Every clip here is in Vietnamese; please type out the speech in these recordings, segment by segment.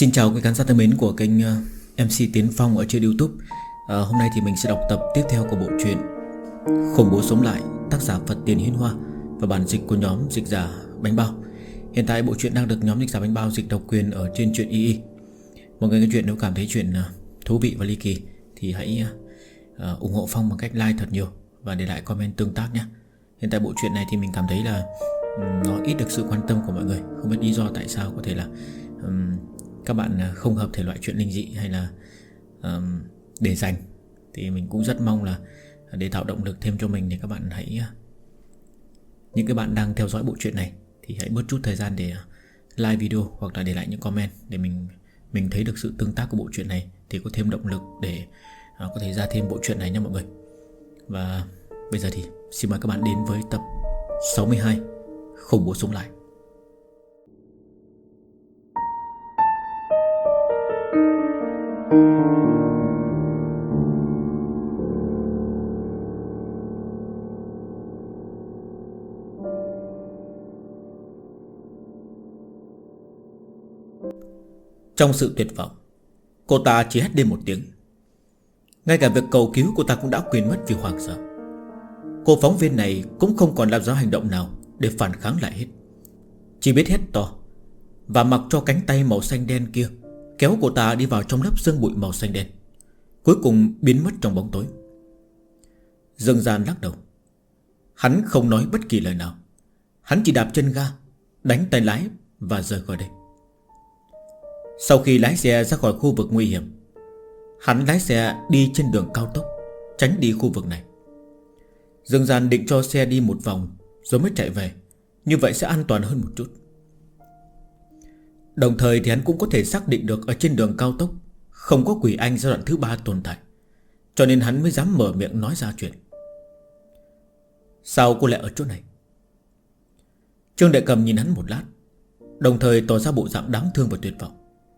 Xin chào quý khán giả thân mến của kênh MC Tiến Phong ở trên YouTube. Hôm nay thì mình sẽ đọc tập tiếp theo của bộ truyện Khủng bố sống lại, tác giả Phật Tiền Hiến Hoa và bản dịch của nhóm dịch giả Bánh Bao. Hiện tại bộ truyện đang được nhóm dịch giả Bánh Bao dịch độc quyền ở trên truyện YY. Mọi người nghe chuyện nếu cảm thấy chuyện thú vị và ly kỳ thì hãy ủng hộ Phong bằng cách like thật nhiều và để lại comment tương tác nhé. Hiện tại bộ truyện này thì mình cảm thấy là nó ít được sự quan tâm của mọi người. Không biết lý do tại sao, có thể là các bạn không hợp thể loại chuyện linh dị hay là để dành. Thì mình cũng rất mong là để tạo động lực thêm cho mình thì các bạn hãy, những cái bạn đang theo dõi bộ truyện này thì hãy bớt chút thời gian để like video hoặc là để lại những comment để mình thấy được sự tương tác của bộ truyện này thì có thêm động lực để có thể ra thêm bộ truyện này nha mọi người. Và bây giờ thì xin mời các bạn đến với tập 62 Khủng bố sống lại. Trong sự tuyệt vọng, cô ta chỉ hét lên một tiếng. Ngay cả việc cầu cứu cô ta cũng đã quên mất vì hoảng sợ. Cô phóng viên này cũng không còn làm ra hành động nào để phản kháng lại hết, chỉ biết hét to và mặc cho cánh tay màu xanh đen kia kéo cô ta đi vào trong lớp sương bụi màu xanh đen, cuối cùng biến mất trong bóng tối. Dương Gian lắc đầu. Hắn không nói bất kỳ lời nào. Hắn chỉ đạp chân ga, đánh tay lái và rời khỏi đây. Sau khi lái xe ra khỏi khu vực nguy hiểm, hắn lái xe đi trên đường cao tốc, tránh đi khu vực này. Dương Gian định cho xe đi một vòng rồi mới chạy về, như vậy sẽ an toàn hơn một chút. Đồng thời thì hắn cũng có thể xác định được ở trên đường cao tốc không có quỷ anh giai đoạn thứ 3 tồn tại, cho nên hắn mới dám mở miệng nói ra chuyện. Sao cô lại ở chỗ này? Trương Đệ Cầm nhìn hắn một lát, đồng thời tỏ ra bộ dạng đáng thương và tuyệt vọng.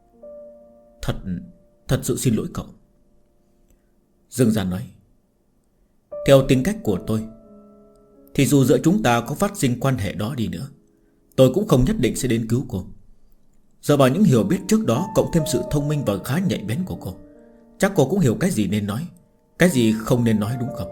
Thật sự xin lỗi cậu. Dương Gian nói. Theo tính cách của tôi thì dù giữa chúng ta có phát sinh quan hệ đó đi nữa, tôi cũng không nhất định sẽ đến cứu cô. Dựa vào những hiểu biết trước đó, cộng thêm sự thông minh và khá nhạy bén của cô, chắc cô cũng hiểu cái gì nên nói, cái gì không nên nói, đúng không?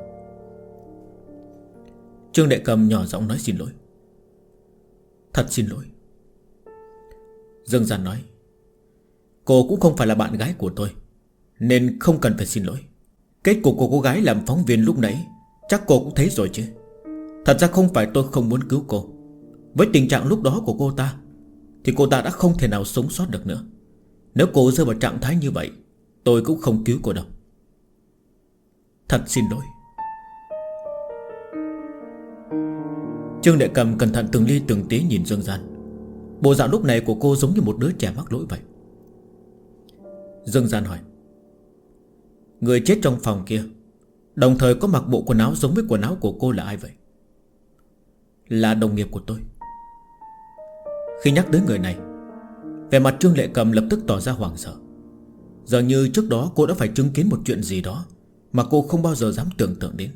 Trương Đệ Cầm nhỏ giọng nói xin lỗi. Thật xin lỗi. Dương Gian nói. Cô cũng không phải là bạn gái của tôi, nên không cần phải xin lỗi. Kết cục của cô gái làm phóng viên lúc nãy chắc cô cũng thấy rồi chứ. Thật ra không phải tôi không muốn cứu cô. Với tình trạng lúc đó của cô ta thì cô ta đã không thể nào sống sót được nữa. Nếu cô rơi vào trạng thái như vậy, tôi cũng không cứu cô đâu. Thật xin lỗi. Trương Đệ Cầm cẩn thận từng ly từng tí nhìn Dương Gian. Bộ dạng lúc này của cô giống như một đứa trẻ mắc lỗi vậy. Dương Gian hỏi. Người chết trong phòng kia đồng thời có mặc bộ quần áo giống với quần áo của cô là ai vậy? Là đồng nghiệp của tôi. Khi nhắc tới người này, vẻ mặt Trương Lệ Cầm lập tức tỏ ra hoảng sợ. Giờ như trước đó cô đã phải chứng kiến một chuyện gì đó mà cô không bao giờ dám tưởng tượng đến.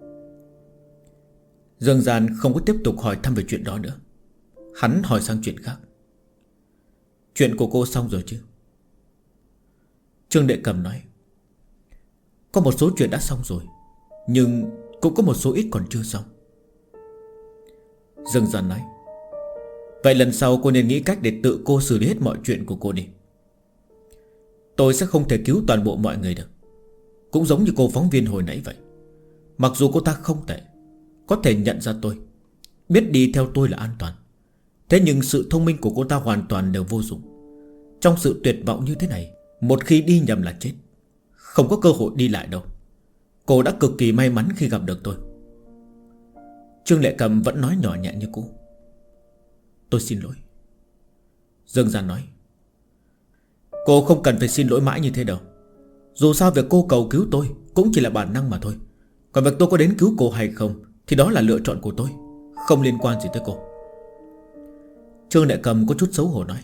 Dương Gian không có tiếp tục hỏi thăm về chuyện đó nữa. Hắn hỏi sang chuyện khác. Chuyện của cô xong rồi chứ? Trương Đệ Cầm nói. Có một số chuyện đã xong rồi, nhưng cũng có một số ít còn chưa xong. Dương Gian nói. Vậy lần sau cô nên nghĩ cách để tự cô xử lý hết mọi chuyện của cô đi. Tôi sẽ không thể cứu toàn bộ mọi người được. Cũng giống như cô phóng viên hồi nãy vậy. Mặc dù cô ta không tệ, có thể nhận ra tôi, biết đi theo tôi là an toàn, thế nhưng sự thông minh của cô ta hoàn toàn đều vô dụng. Trong sự tuyệt vọng như thế này, một khi đi nhầm là chết, không có cơ hội đi lại đâu. Cô đã cực kỳ may mắn khi gặp được tôi. Trương Lệ Cầm vẫn nói nhỏ nhẹ như cũ. Tôi xin lỗi. Dương Gian nói. Cô không cần phải xin lỗi mãi như thế đâu. Dù sao việc cô cầu cứu tôi cũng chỉ là bản năng mà thôi. Còn việc tôi có đến cứu cô hay không thì đó là lựa chọn của tôi, không liên quan gì tới cô. Trương Lệ Cầm có chút xấu hổ nói.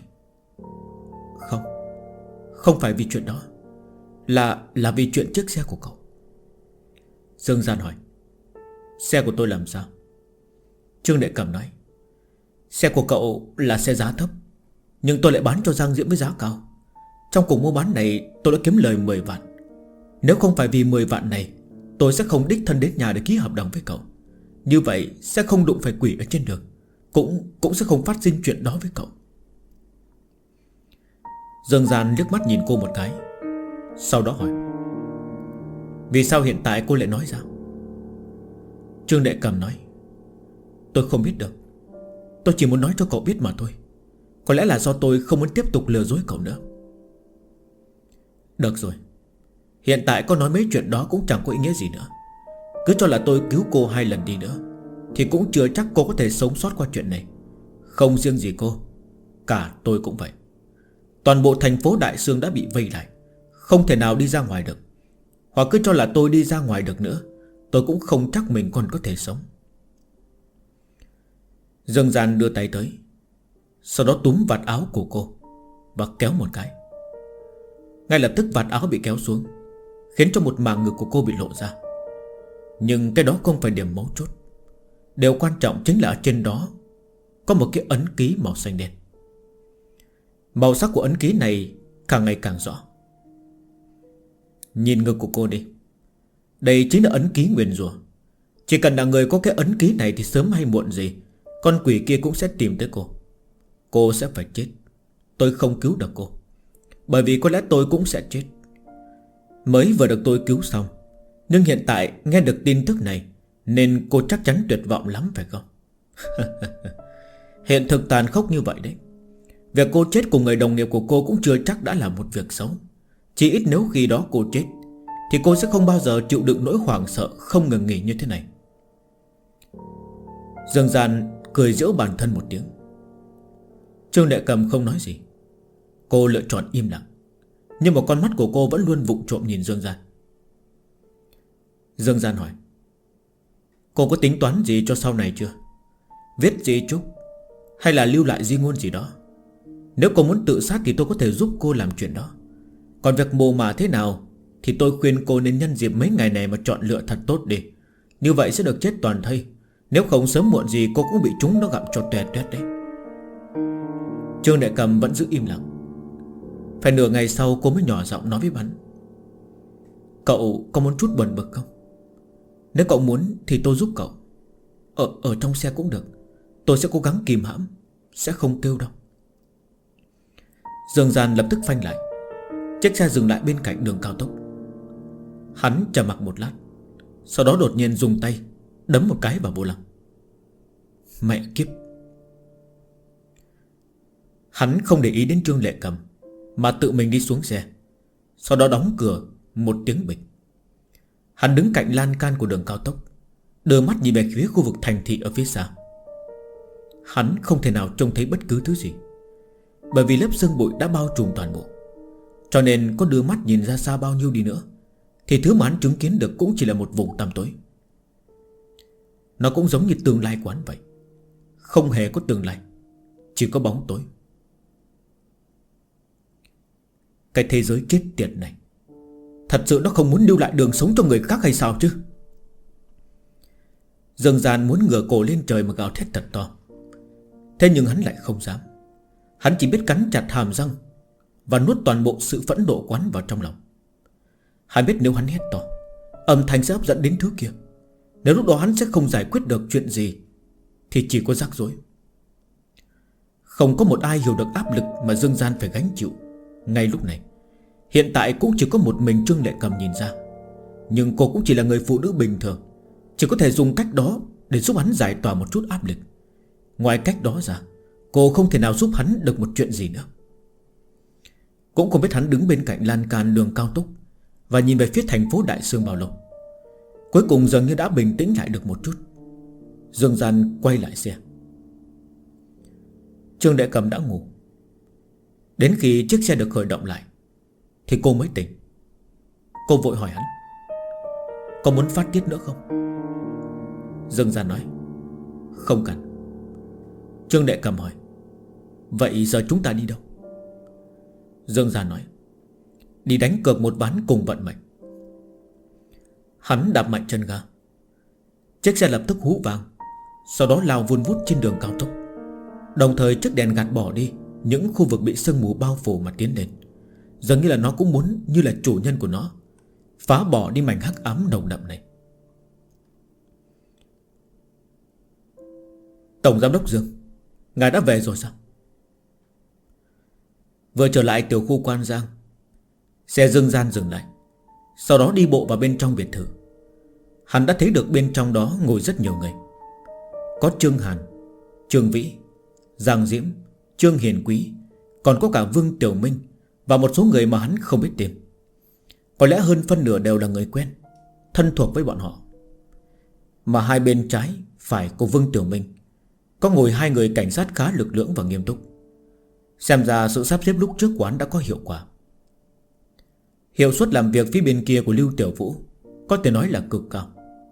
Không phải vì chuyện đó, là vì chuyện chiếc xe của cậu. Dương Gian hỏi. Xe của tôi làm sao? Trương Đệ Cầm nói. Xe của cậu là xe giá thấp, nhưng tôi lại bán cho Giang Diễm với giá cao. Trong cuộc mua bán này tôi đã kiếm lời 10 vạn. Nếu không phải vì 10 vạn này, tôi sẽ không đích thân đến nhà để ký hợp đồng với cậu. Như vậy sẽ không đụng phải quỷ ở trên đường, Cũng sẽ không phát sinh chuyện đó với cậu. Dương Gian liếc mắt nhìn cô một cái, sau đó hỏi: vì sao hiện tại cô lại nói ra? Trương Đệ Cầm nói: tôi không biết được. Tôi chỉ muốn nói cho cậu biết mà thôi. Có lẽ là do tôi không muốn tiếp tục lừa dối cậu nữa. Được rồi, hiện tại có nói mấy chuyện đó cũng chẳng có ý nghĩa gì nữa. Cứ cho là tôi cứu cô 2 lần đi nữa thì cũng chưa chắc cô có thể sống sót qua chuyện này. Không riêng gì cô, cả tôi cũng vậy. Toàn bộ thành phố Đại Sương đã bị vây lại, không thể nào đi ra ngoài được. Hoặc cứ cho là tôi đi ra ngoài được nữa, tôi cũng không chắc mình còn có thể sống. Dương Gian đưa tay tới, sau đó túm vạt áo của cô và kéo một cái. Ngay lập tức vạt áo bị kéo xuống, khiến cho một mảng ngực của cô bị lộ ra. Nhưng cái đó không phải điểm mấu chốt. Điều quan trọng chính là ở trên đó có một cái ấn ký màu xanh đen. Màu sắc của ấn ký này càng ngày càng rõ. Nhìn ngực của cô đi. Đây chính là ấn ký nguyền rủa. Chỉ cần là người có cái ấn ký này thì sớm hay muộn gì con quỷ kia cũng sẽ tìm tới cô. Cô sẽ phải chết. Tôi không cứu được cô, bởi vì có lẽ tôi cũng sẽ chết. Mới vừa được tôi cứu xong, nhưng hiện tại nghe được tin tức này nên cô chắc chắn tuyệt vọng lắm phải không? Hiện thực tàn khốc như vậy đấy. Việc cô chết cùng người đồng nghiệp của cô cũng chưa chắc đã là một việc xấu. Chỉ ít nếu khi đó cô chết thì cô sẽ không bao giờ chịu đựng nỗi hoảng sợ không ngừng nghỉ như thế này. Dương Gian cười giễu bản thân một tiếng. Trương Đệ Cầm không nói gì. Cô lựa chọn im lặng, nhưng mà con mắt của cô vẫn luôn vụng trộm nhìn Dương Gian. Dương Gian hỏi: cô có tính toán gì cho sau này chưa? Viết di chúc hay là lưu lại di ngôn gì đó? Nếu cô muốn tự sát thì tôi có thể giúp cô làm chuyện đó. Còn việc mồ mả thế nào thì tôi khuyên cô nên nhân dịp mấy ngày này mà chọn lựa thật tốt đi. Như vậy sẽ được chết toàn thây. Nếu không sớm muộn gì cô cũng bị chúng nó gặm cho tuét tuét đấy. Trương Đệ Cầm vẫn giữ im lặng. Phải nửa ngày sau cô mới nhỏ giọng nói với hắn: cậu có muốn chút buồn bực không? Nếu cậu muốn thì tôi giúp cậu. Ở trong xe cũng được. Tôi sẽ cố gắng kìm hãm, sẽ không kêu đâu. Dương Gian lập tức phanh lại. Chiếc xe dừng lại bên cạnh đường cao tốc. Hắn trầm mặc một lát, sau đó đột nhiên dùng tay đấm một cái vào vô lăng. Mẹ kiếp. Hắn không để ý đến Trương Lệ Cầm, mà tự mình đi xuống xe, sau đó đóng cửa một tiếng bịch. Hắn đứng cạnh lan can của đường cao tốc, đưa mắt nhìn về phía khu vực thành thị ở phía xa. Hắn không thể nào trông thấy bất cứ thứ gì, bởi vì lớp sương bụi đã bao trùm toàn bộ. Cho nên có đưa mắt nhìn ra xa bao nhiêu đi nữa thì thứ mà hắn chứng kiến được cũng chỉ là một vùng tăm tối. Nó cũng giống như tương lai của hắn vậy. Không hề có tương lai, chỉ có bóng tối. Cái thế giới chết tiệt này thật sự nó không muốn lưu lại đường sống cho người khác hay sao chứ? Dương Gian muốn ngửa cổ lên trời mà gào thét thật to. Thế nhưng hắn lại không dám. Hắn chỉ biết cắn chặt hàm răng và nuốt toàn bộ sự phẫn nộ quán vào trong lòng. Hắn biết nếu hắn hét to, âm thanh sẽ hấp dẫn đến thứ kia. Nếu lúc đó hắn sẽ không giải quyết được chuyện gì thì chỉ có rắc rối. Không có một ai hiểu được áp lực mà Dương Gian phải gánh chịu ngay lúc này. Hiện tại cũng chỉ có một mình Trương Lệ Cầm nhìn ra. Nhưng cô cũng chỉ là người phụ nữ bình thường, chỉ có thể dùng cách đó để giúp hắn giải tỏa một chút áp lực. Ngoài cách đó ra, cô không thể nào giúp hắn được một chuyện gì nữa. Cũng không biết hắn đứng bên cạnh lan can đường cao tốc và nhìn về phía thành phố Đại Sương bao lâu. Cuối cùng dường như đã bình tĩnh lại được một chút. Dương Gian quay lại xe. Trương Đệ Cầm đã ngủ. Đến khi chiếc xe được khởi động lại thì cô mới tỉnh. Cô vội hỏi hắn: có muốn phát tiết nữa không? Dương Gian nói: không cần. Trương Đệ Cầm hỏi: vậy giờ chúng ta đi đâu? Dương Gian nói: đi đánh cược một ván cùng vận mệnh. Hắn đạp mạnh chân ga. Chiếc xe lập tức hú vang, sau đó lao vun vút trên đường cao tốc. Đồng thời chiếc đèn gạt bỏ đi những khu vực bị sương mù bao phủ mà tiến lên. Dường như là nó cũng muốn như là chủ nhân của nó phá bỏ đi mảnh hắc ám nồng đậm này. Tổng giám đốc Dương, ngài đã về rồi sao? Vừa trở lại tiểu khu Quan Giang, xe Dương Gian dừng lại, sau đó đi bộ vào bên trong biệt thự. Hắn đã thấy được bên trong đó ngồi rất nhiều người. Có Trương Hàn, Trương Vĩ, Giang Diễm, Trương Hiền Quý, còn có cả Vương Tiểu Minh và một số người mà hắn không biết tên. Có lẽ hơn phân nửa đều là người quen, thân thuộc với bọn họ. Mà hai bên trái phải của Vương Tiểu Minh có ngồi hai người cảnh sát khá lực lưỡng và nghiêm túc. Xem ra sự sắp xếp lúc trước của hắn đã có hiệu quả. Hiệu suất làm việc phía bên kia của Lưu Tiểu Vũ có thể nói là cực cao.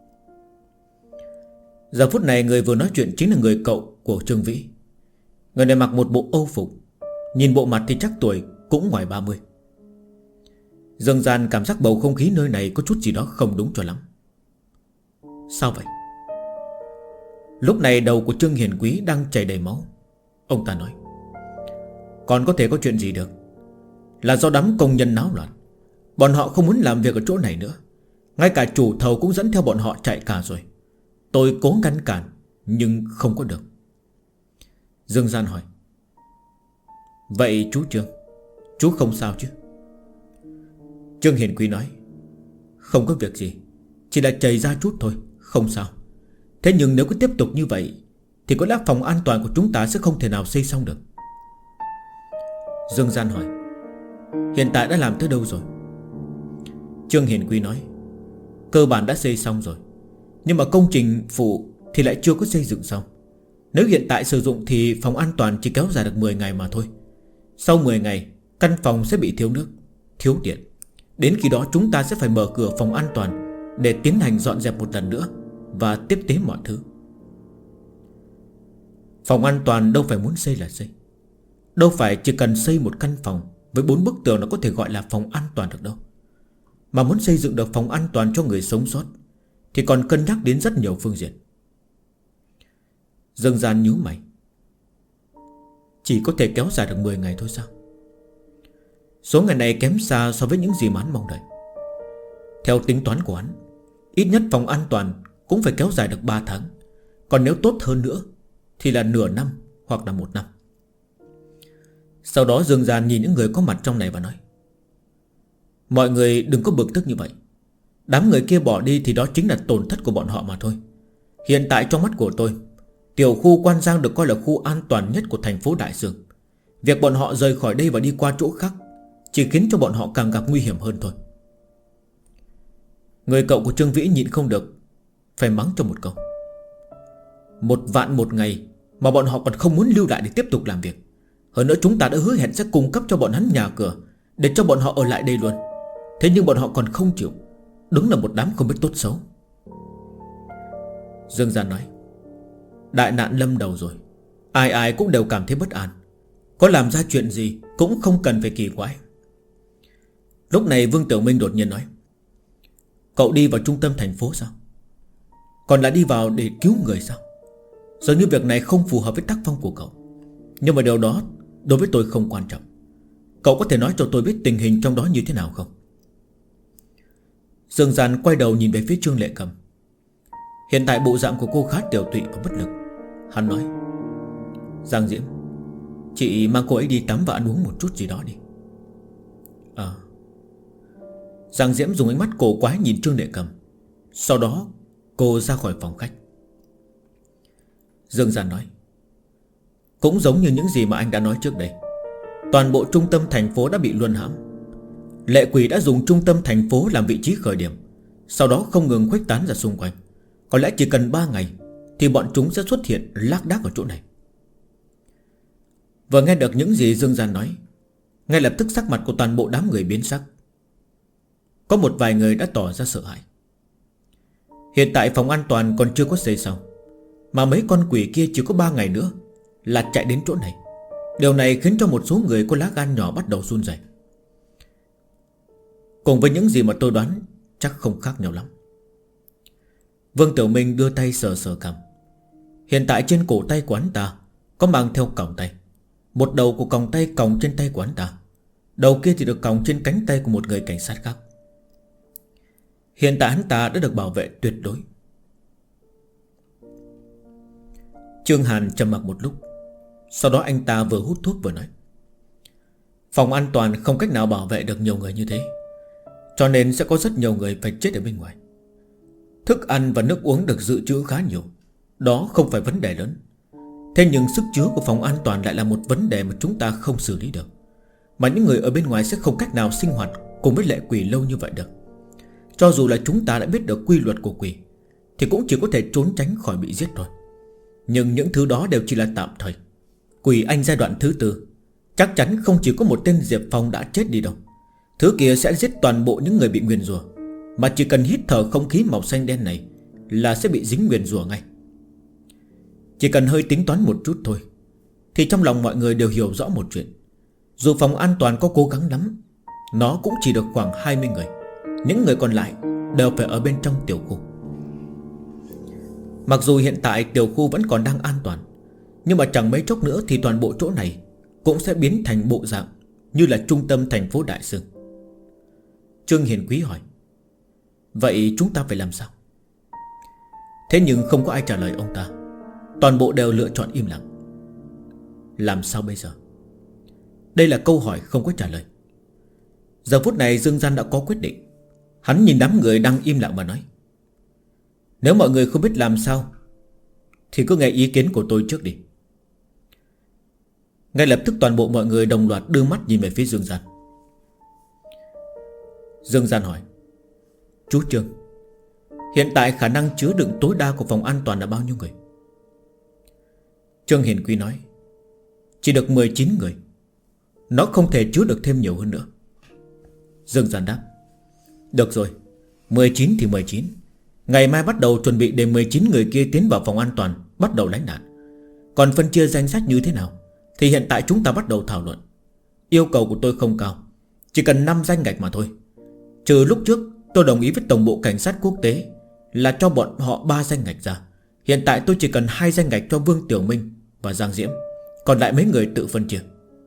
Giờ phút này người vừa nói chuyện chính là người cậu của Trương Vĩ. Người này mặc một bộ âu phục, nhìn bộ mặt thì chắc tuổi cũng ngoài 30. Dương Gian cảm giác bầu không khí nơi này có chút gì đó không đúng cho lắm. Sao vậy? Lúc này đầu của Trương Hiền Quý đang chảy đầy máu. Ông ta nói: còn có thể có chuyện gì được? Là do đám công nhân náo loạn. Bọn họ không muốn làm việc ở chỗ này nữa. Ngay cả chủ thầu cũng dẫn theo bọn họ chạy cả rồi. Tôi cố ngăn cản nhưng không có được. Dương Gian hỏi: vậy chú Trương, chú không sao chứ? Trương Hiền Quý nói: không có việc gì, chỉ là chảy ra chút thôi, không sao. Thế nhưng nếu cứ tiếp tục như vậy thì có lẽ phòng an toàn của chúng ta sẽ không thể nào xây xong được. Dương Gian hỏi: hiện tại đã làm tới đâu rồi? Trương Hiền Quý nói: cơ bản đã xây xong rồi, nhưng mà công trình phụ thì lại chưa có xây dựng xong. Nếu hiện tại sử dụng thì phòng an toàn chỉ kéo dài được 10 ngày mà thôi. Sau 10 ngày căn phòng sẽ bị thiếu nước, thiếu điện. Đến khi đó chúng ta sẽ phải mở cửa phòng an toàn để tiến hành dọn dẹp một lần nữa và tiếp tế mọi thứ. Phòng an toàn đâu phải muốn xây là xây. Đâu phải chỉ cần xây một căn phòng với 4 bức tường nó có thể gọi là phòng an toàn được đâu. Mà muốn xây dựng được phòng an toàn cho người sống sót thì còn cân nhắc đến rất nhiều phương diện. Dương Gian nhíu mày: chỉ có thể kéo dài được 10 ngày thôi sao? Số ngày này kém xa so với những gì mà hắn mong đợi. Theo tính toán của hắn, ít nhất phòng an toàn cũng phải kéo dài được 3 tháng. Còn nếu tốt hơn nữa thì là nửa năm hoặc là 1 năm. Sau đó Dương Gian nhìn những người có mặt trong này và nói: mọi người đừng có bực tức như vậy. Đám người kia bỏ đi thì đó chính là tổn thất của bọn họ mà thôi. Hiện tại trong mắt của tôi, tiểu khu Quan Giang được coi là khu an toàn nhất của thành phố Đại Dương. Việc bọn họ rời khỏi đây và đi qua chỗ khác chỉ khiến cho bọn họ càng gặp nguy hiểm hơn thôi. Người cậu của Trương Vĩ nhịn không được phải mắng cho một câu: 1 vạn 1 ngày mà bọn họ còn không muốn lưu lại để tiếp tục làm việc. Hơn nữa chúng ta đã hứa hẹn sẽ cung cấp cho bọn hắn nhà cửa để cho bọn họ ở lại đây luôn. Thế nhưng bọn họ còn không chịu. Đúng là một đám không biết tốt xấu. Dương Gian nói: đại nạn lâm đầu rồi, ai ai cũng đều cảm thấy bất an. Có làm ra chuyện gì cũng không cần phải kỳ quái. Lúc này Vương Tiểu Minh đột nhiên nói: cậu đi vào trung tâm thành phố sao? Còn là đi vào để cứu người sao? Dường như việc này không phù hợp với tác phong của cậu. Nhưng mà điều đó đối với tôi không quan trọng. Cậu có thể nói cho tôi biết tình hình trong đó như thế nào không? Dương Gian quay đầu nhìn về phía Trương Lệ Cầm. Hiện tại bộ dạng của cô khá tiểu tụy và bất lực. Hắn nói: Giang Diễm, chị mang cô ấy đi tắm và ăn uống một chút gì đó đi. Giang Diễm dùng ánh mắt cổ quái nhìn Trương Lệ Cầm. Sau đó cô ra khỏi phòng khách. Dương Gian nói: cũng giống như những gì mà anh đã nói trước đây, toàn bộ trung tâm thành phố đã bị luân hãm. Lệ quỷ đã dùng trung tâm thành phố làm vị trí khởi điểm, sau đó không ngừng khuếch tán ra xung quanh. Có lẽ chỉ cần 3 ngày thì bọn chúng sẽ xuất hiện lác đác ở chỗ này. Vừa nghe được những gì Dương Gian nói, ngay lập tức sắc mặt của toàn bộ đám người biến sắc. Có một vài người đã tỏ ra sợ hãi. Hiện tại phòng an toàn còn chưa có xây xong, mà mấy con quỷ kia chỉ có 3 ngày nữa là chạy đến chỗ này. Điều này khiến cho một số người có lá gan nhỏ bắt đầu run rẩy. Cùng với những gì mà tôi đoán, chắc không khác nhau lắm. Vương Tiểu Minh đưa tay sờ sờ cằm. Hiện tại trên cổ tay của hắn ta có mang theo còng tay. Một đầu của còng tay còng trên tay của hắn ta. Đầu kia thì được còng trên cánh tay của một người cảnh sát khác. Hiện tại hắn ta đã được bảo vệ tuyệt đối. Trương Hàn trầm mặc một lúc. Sau đó anh ta vừa hút thuốc vừa nói: phòng an toàn không cách nào bảo vệ được nhiều người như thế, cho nên sẽ có rất nhiều người phải chết ở bên ngoài. Thức ăn và nước uống được dự trữ khá nhiều, đó không phải vấn đề lớn. Thế nhưng sức chứa của phòng an toàn lại là một vấn đề mà chúng ta không xử lý được. Mà những người ở bên ngoài sẽ không cách nào sinh hoạt cùng với lệ quỷ lâu như vậy được. Cho dù là chúng ta đã biết được quy luật của quỷ thì cũng chỉ có thể trốn tránh khỏi bị giết thôi. Nhưng những thứ đó đều chỉ là tạm thời. Quỷ Anh giai đoạn thứ 4 chắc chắn không chỉ có một tên Diệp Phong đã chết đi đâu. Thứ kia sẽ giết toàn bộ những người bị nguyền rủa, mà chỉ cần hít thở không khí màu xanh đen này là sẽ bị dính nguyền rủa ngay. Chỉ cần hơi tính toán một chút thôi thì trong lòng mọi người đều hiểu rõ một chuyện. Dù phòng an toàn có cố gắng lắm, nó cũng chỉ được khoảng 20 người. Những người còn lại đều phải ở bên trong tiểu khu. Mặc dù hiện tại tiểu khu vẫn còn đang an toàn, nhưng mà chẳng mấy chốc nữa thì toàn bộ chỗ này cũng sẽ biến thành bộ dạng như là trung tâm thành phố Đại Sương. Trương Hiền Quý hỏi: vậy chúng ta phải làm sao? Thế nhưng không có ai trả lời ông ta. Toàn bộ đều lựa chọn im lặng. Làm sao bây giờ? Đây là câu hỏi không có trả lời. Giờ phút này Dương Gian đã có quyết định. Hắn nhìn đám người đang im lặng mà nói: nếu mọi người không biết làm sao thì cứ nghe ý kiến của tôi trước đi. Ngay lập tức toàn bộ mọi người đồng loạt đưa mắt nhìn về phía Dương Gian. Dương Gian hỏi: chú Trương, hiện tại khả năng chứa đựng tối đa của phòng an toàn là bao nhiêu người? Trương Hiền Quý nói: chỉ được 19 người. Nó không thể chứa được thêm nhiều hơn nữa. Dương Gian đáp: được rồi, 19 thì 19. Ngày mai bắt đầu chuẩn bị để 19 người kia tiến vào phòng an toàn, bắt đầu lánh nạn. Còn phân chia danh sách như thế nào thì hiện tại chúng ta bắt đầu thảo luận. Yêu cầu của tôi không cao, chỉ cần 5 danh ngạch mà thôi. Trừ lúc trước tôi đồng ý với Tổng bộ Cảnh sát Quốc tế là cho bọn họ 3 danh ngạch ra. Hiện tại tôi chỉ cần 2 danh ngạch cho Vương Tiểu Minh và Giang Diễm, còn lại mấy người tự phân chia.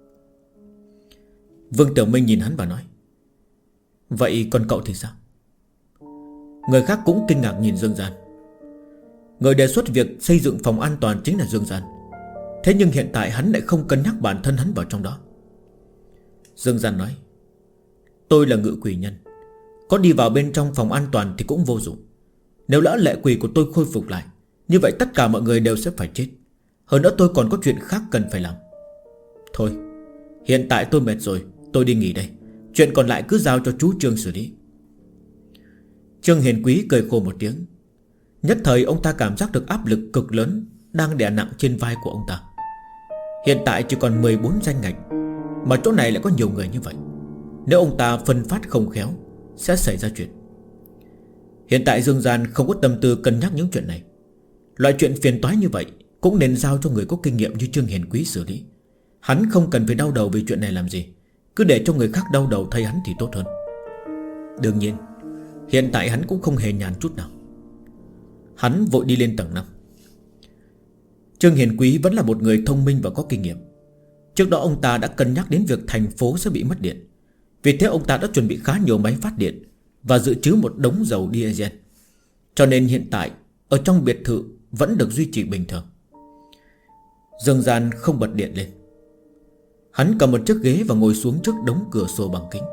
Vương Tiểu Minh nhìn hắn và nói: vậy còn cậu thì sao? Người khác cũng kinh ngạc nhìn Dương Gian. Người đề xuất việc xây dựng phòng an toàn chính là Dương Gian. Thế nhưng hiện tại hắn lại không cân nhắc bản thân hắn vào trong đó. Dương Gian nói: tôi là ngự quỷ nhân, có đi vào bên trong phòng an toàn thì cũng vô dụng. Nếu lỡ lệ quỷ của tôi khôi phục lại, như vậy tất cả mọi người đều sẽ phải chết. Hơn nữa tôi còn có chuyện khác cần phải làm. Thôi, hiện tại tôi mệt rồi, tôi đi nghỉ đây. Chuyện còn lại cứ giao cho chú Trương xử lý. Trương Hiền Quý cười khổ một tiếng. Nhất thời ông ta cảm giác được áp lực cực lớn đang đè nặng trên vai của ông ta. Hiện tại chỉ còn 14 danh ngạch, mà chỗ này lại có nhiều người như vậy. Nếu ông ta phân phát không khéo sẽ xảy ra chuyện. Hiện tại Dương Gian không có tâm tư cân nhắc những chuyện này. Loại chuyện phiền toái như vậy cũng nên giao cho người có kinh nghiệm như Trương Hiền Quý xử lý. Hắn không cần phải đau đầu vì chuyện này làm gì. Cứ để cho người khác đau đầu thay hắn thì tốt hơn. Đương nhiên hiện tại hắn cũng không hề nhàn chút nào. Hắn vội đi lên tầng 5. Trương Hiền Quý vẫn là một người thông minh và có kinh nghiệm. Trước đó ông ta đã cân nhắc đến việc thành phố sẽ bị mất điện. Vì thế ông ta đã chuẩn bị khá nhiều máy phát điện và dự trữ một đống dầu diesel. Cho nên hiện tại ở trong biệt thự vẫn được duy trì bình thường. Dương Gian không bật điện lên. Hắn cầm một chiếc ghế và ngồi xuống trước đống cửa sổ bằng kính.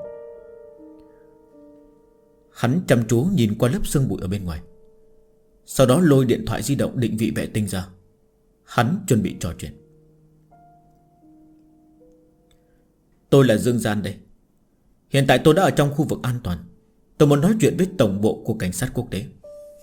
Hắn chăm chú nhìn qua lớp sương bụi ở bên ngoài. Sau đó lôi điện thoại di động định vị vệ tinh ra. Hắn chuẩn bị trò chuyện. Tôi là Dương Gian đây. Hiện tại tôi đã ở trong khu vực an toàn. Tôi muốn nói chuyện với Tổng bộ của Cảnh sát Quốc tế.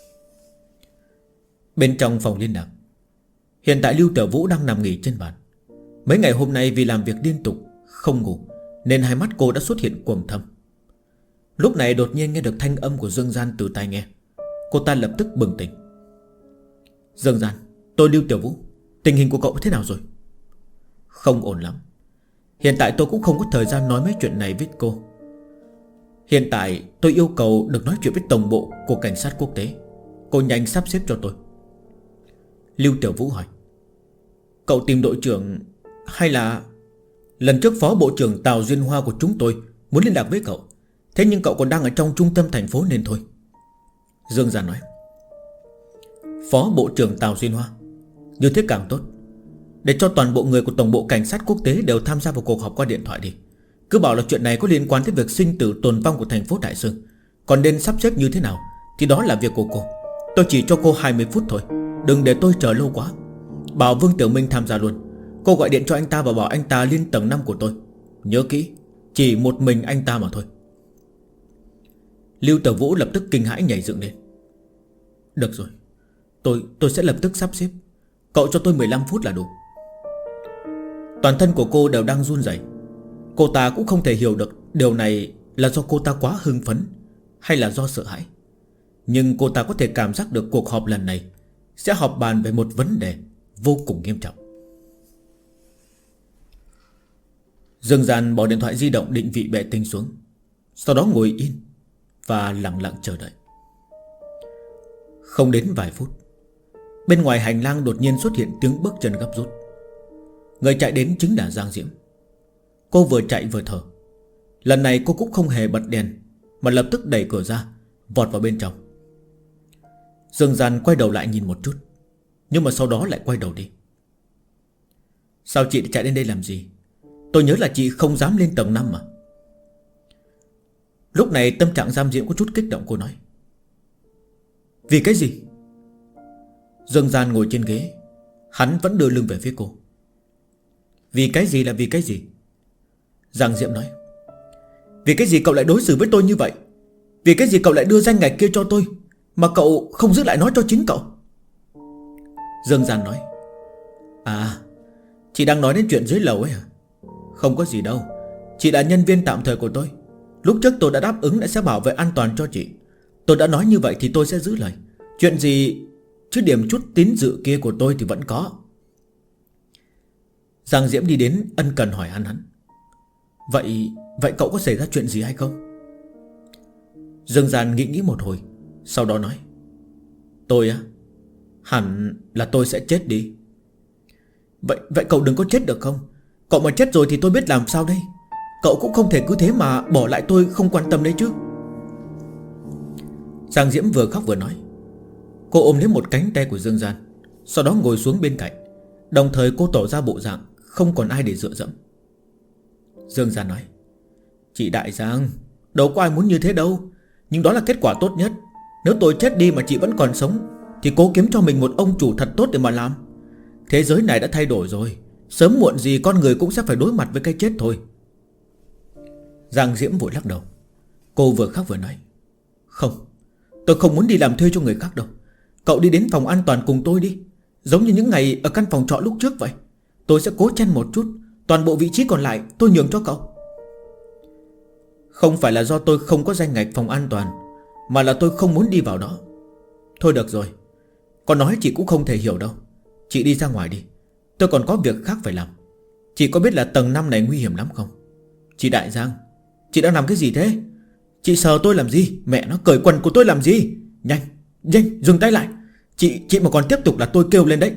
Bên trong phòng liên lạc, hiện tại Lưu Tiểu Vũ đang nằm nghỉ trên bàn. Mấy ngày hôm nay vì làm việc liên tục không ngủ, nên hai mắt cô đã xuất hiện quầng thâm. Lúc này đột nhiên nghe được thanh âm của Dương Gian từ tai nghe. Cô ta lập tức bừng tỉnh. Dương Gian, tôi Lưu Tiểu Vũ. Tình hình của cậu thế nào rồi? Không ổn lắm. Hiện tại tôi cũng không có thời gian nói mấy chuyện này với cô. Hiện tại tôi yêu cầu được nói chuyện với Tổng bộ của Cảnh sát Quốc tế. Cô nhanh sắp xếp cho tôi. Lưu Tiểu Vũ hỏi: cậu tìm đội trưởng hay là... Lần trước Phó Bộ trưởng Tào Duyên Hoa của chúng tôi muốn liên lạc với cậu, thế nhưng cậu còn đang ở trong trung tâm thành phố nên thôi. Dương Giản nói. Phó Bộ trưởng Tào Duyên Hoa? Như thế càng tốt. Để cho toàn bộ người của Tổng bộ Cảnh sát Quốc tế đều tham gia vào cuộc họp qua điện thoại đi. Cứ bảo là chuyện này có liên quan tới việc sinh tử tồn vong của thành phố Đại Sương. Còn nên sắp xếp như thế nào thì đó là việc của cô. Tôi chỉ cho cô 20 phút thôi, đừng để tôi chờ lâu quá. Bảo Vương Tiểu Minh tham gia luôn. Cô gọi điện cho anh ta và bảo anh ta lên tầng 5 của tôi. Nhớ kỹ, chỉ một mình anh ta mà thôi. Lưu Tử Vũ lập tức kinh hãi nhảy dựng lên. Được rồi, tôi sẽ lập tức sắp xếp. Cậu cho tôi 15 phút là đủ. Toàn thân của cô đều đang run rẩy. Cô ta cũng không thể hiểu được điều này là do cô ta quá hưng phấn hay là do sợ hãi. Nhưng cô ta có thể cảm giác được cuộc họp lần này sẽ họp bàn về một vấn đề vô cùng nghiêm trọng. Dương Giản bỏ điện thoại di động định vị vệ tinh xuống, sau đó ngồi yên và lặng lặng chờ đợi. Không đến vài phút, bên ngoài hành lang đột nhiên xuất hiện tiếng bước chân gấp rút. Người chạy đến chính là Giang Diễm. Cô vừa chạy vừa thở. Lần này cô cũng không hề bật đèn, mà lập tức đẩy cửa ra, vọt vào bên trong. Dương Giản quay đầu lại nhìn một chút, nhưng mà sau đó lại quay đầu đi. Sao chị chạy đến đây làm gì? Tôi nhớ là chị không dám lên tầng 5 mà. Lúc này tâm trạng Giang Diễm có chút kích động. Cô nói. Vì cái gì? Dương Giản ngồi trên ghế, hắn vẫn đưa lưng về phía cô. Vì cái gì là vì cái gì? Giang Diễm nói. Vì cái gì cậu lại đối xử với tôi như vậy? Vì cái gì cậu lại đưa danh ngạch kia cho tôi mà cậu không giữ lại nói cho chính cậu? Dương Giản nói. À, chị đang nói đến chuyện dưới lầu ấy hả? Không có gì đâu, chị là nhân viên tạm thời của tôi. Lúc trước tôi đã đáp ứng sẽ bảo vệ an toàn cho chị. Tôi đã nói như vậy thì tôi sẽ giữ lời. Chuyện gì chứ điểm chút tín dự kia của tôi thì vẫn có. Giang Diễm đi đến ân cần hỏi hắn. Vậy cậu có xảy ra chuyện gì hay không? Dương Giản nghĩ một hồi, sau đó nói. Tôi á? Hẳn là tôi sẽ chết đi. Vậy cậu đừng có chết được không? Cậu mà chết rồi thì tôi biết làm sao đây? Cậu cũng không thể cứ thế mà bỏ lại tôi không quan tâm đấy chứ. Giang Diễm vừa khóc vừa nói. Cô ôm lấy một cánh tay của Dương Giản, sau đó ngồi xuống bên cạnh. Đồng thời cô tỏ ra bộ dạng không còn ai để dựa dẫm. Dương Giản nói. Chị Đại Giang, đâu có ai muốn như thế đâu, nhưng đó là kết quả tốt nhất. Nếu tôi chết đi mà chị vẫn còn sống thì cố kiếm cho mình một ông chủ thật tốt để mà làm. Thế giới này đã thay đổi rồi, sớm muộn gì con người cũng sẽ phải đối mặt với cái chết thôi. Giang Diễm vội lắc đầu. Cô vừa khóc vừa nói. Không, tôi không muốn đi làm thuê cho người khác đâu. Cậu đi đến phòng an toàn cùng tôi đi, giống như những ngày ở căn phòng trọ lúc trước vậy. Tôi sẽ cố chen một chút, toàn bộ vị trí còn lại tôi nhường cho cậu. Không phải là do tôi không có danh ngạch phòng an toàn, mà là tôi không muốn đi vào đó. Thôi được rồi, còn nói chị cũng không thể hiểu đâu. Chị đi ra ngoài đi, tôi còn có việc khác phải làm. Chị có biết là tầng 5 này nguy hiểm lắm không? Chị Đại Giang, chị đang làm cái gì thế? Chị sờ tôi làm gì? Mẹ nó, cởi quần của tôi làm gì? Nhanh, dừng tay lại. Chị mà còn tiếp tục là tôi kêu lên đấy.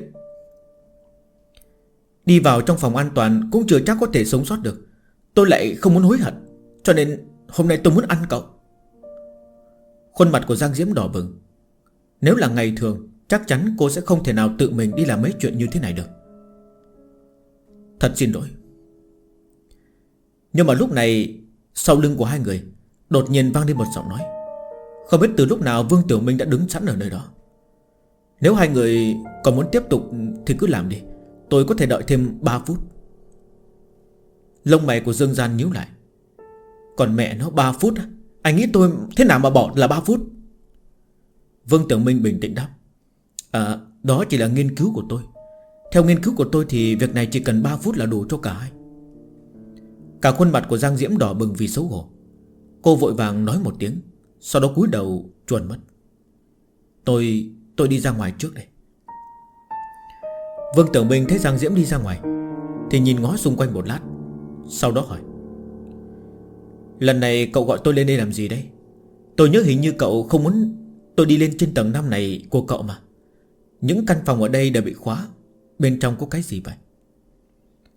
Đi vào trong phòng an toàn cũng chưa chắc có thể sống sót được. Tôi lại không muốn hối hận, cho nên hôm nay tôi muốn ăn cậu. Khuôn mặt của Giang Diễm đỏ bừng. Nếu là ngày thường chắc chắn cô sẽ không thể nào tự mình đi làm mấy chuyện như thế này được. Thật xin lỗi. Nhưng mà lúc này sau lưng của hai người đột nhiên vang lên một giọng nói. Không biết từ lúc nào Vương Tiểu Minh đã đứng sẵn ở nơi đó. Nếu hai người còn muốn tiếp tục thì cứ làm đi, tôi có thể đợi thêm 3 phút. Lông mày của Dương Giản nhíu lại. Còn mẹ nó 3 phút á? Anh nghĩ tôi thế nào mà bỏ là 3 phút? Vương Tiểu Minh bình tĩnh đáp. Đó chỉ là nghiên cứu của tôi. Theo nghiên cứu của tôi thì việc này chỉ cần 3 phút là đủ cho cả hai. Cả khuôn mặt của Giang Diễm đỏ bừng vì xấu hổ. Cô vội vàng nói một tiếng, sau đó cúi đầu chuồn mất. Tôi đi ra ngoài trước đây. Vương Tiểu Minh thấy Giang Diễm đi ra ngoài thì nhìn ngó xung quanh một lát, sau đó hỏi. Lần này cậu gọi tôi lên đây làm gì đấy? Tôi nhớ hình như cậu không muốn tôi đi lên trên tầng 5 này của cậu mà. Những căn phòng ở đây đều bị khóa, bên trong có cái gì vậy?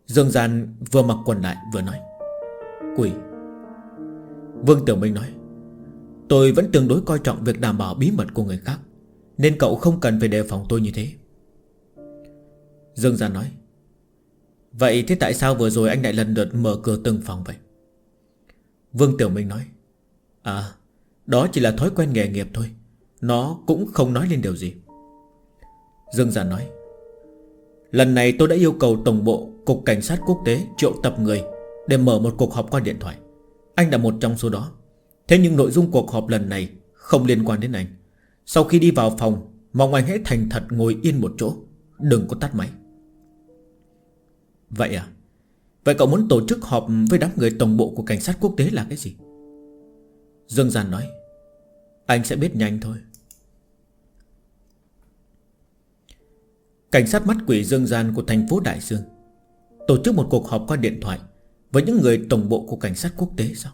Dương Gian vừa mặc quần lại vừa nói: Quỷ. Vương Tiểu Minh nói: Tôi vẫn tương đối coi trọng việc đảm bảo bí mật của người khác, nên cậu không cần phải đề phòng tôi như thế. Dương Gian nói: Vậy thế tại sao vừa rồi anh lại lần lượt mở cửa từng phòng vậy? Vương Tiểu Minh nói: Đó chỉ là thói quen nghề nghiệp thôi, nó cũng không nói lên điều gì. Dương Gian nói: Lần này tôi đã yêu cầu Tổng bộ Cục Cảnh sát Quốc tế triệu tập người để mở một cuộc họp qua điện thoại. Anh là một trong số đó. Thế nhưng nội dung cuộc họp lần này không liên quan đến anh. Sau khi đi vào phòng, mong anh hãy thành thật ngồi yên một chỗ, đừng có tắt máy. Vậy à? Vậy cậu muốn tổ chức họp với đám người Tổng bộ của Cảnh sát Quốc tế là cái gì? Dương Gian nói: Anh sẽ biết nhanh thôi. Cảnh sát mắt quỷ Dương Gian của thành phố Đại Dương tổ chức một cuộc họp qua điện thoại với những người Tổng bộ của Cảnh sát Quốc tế sao?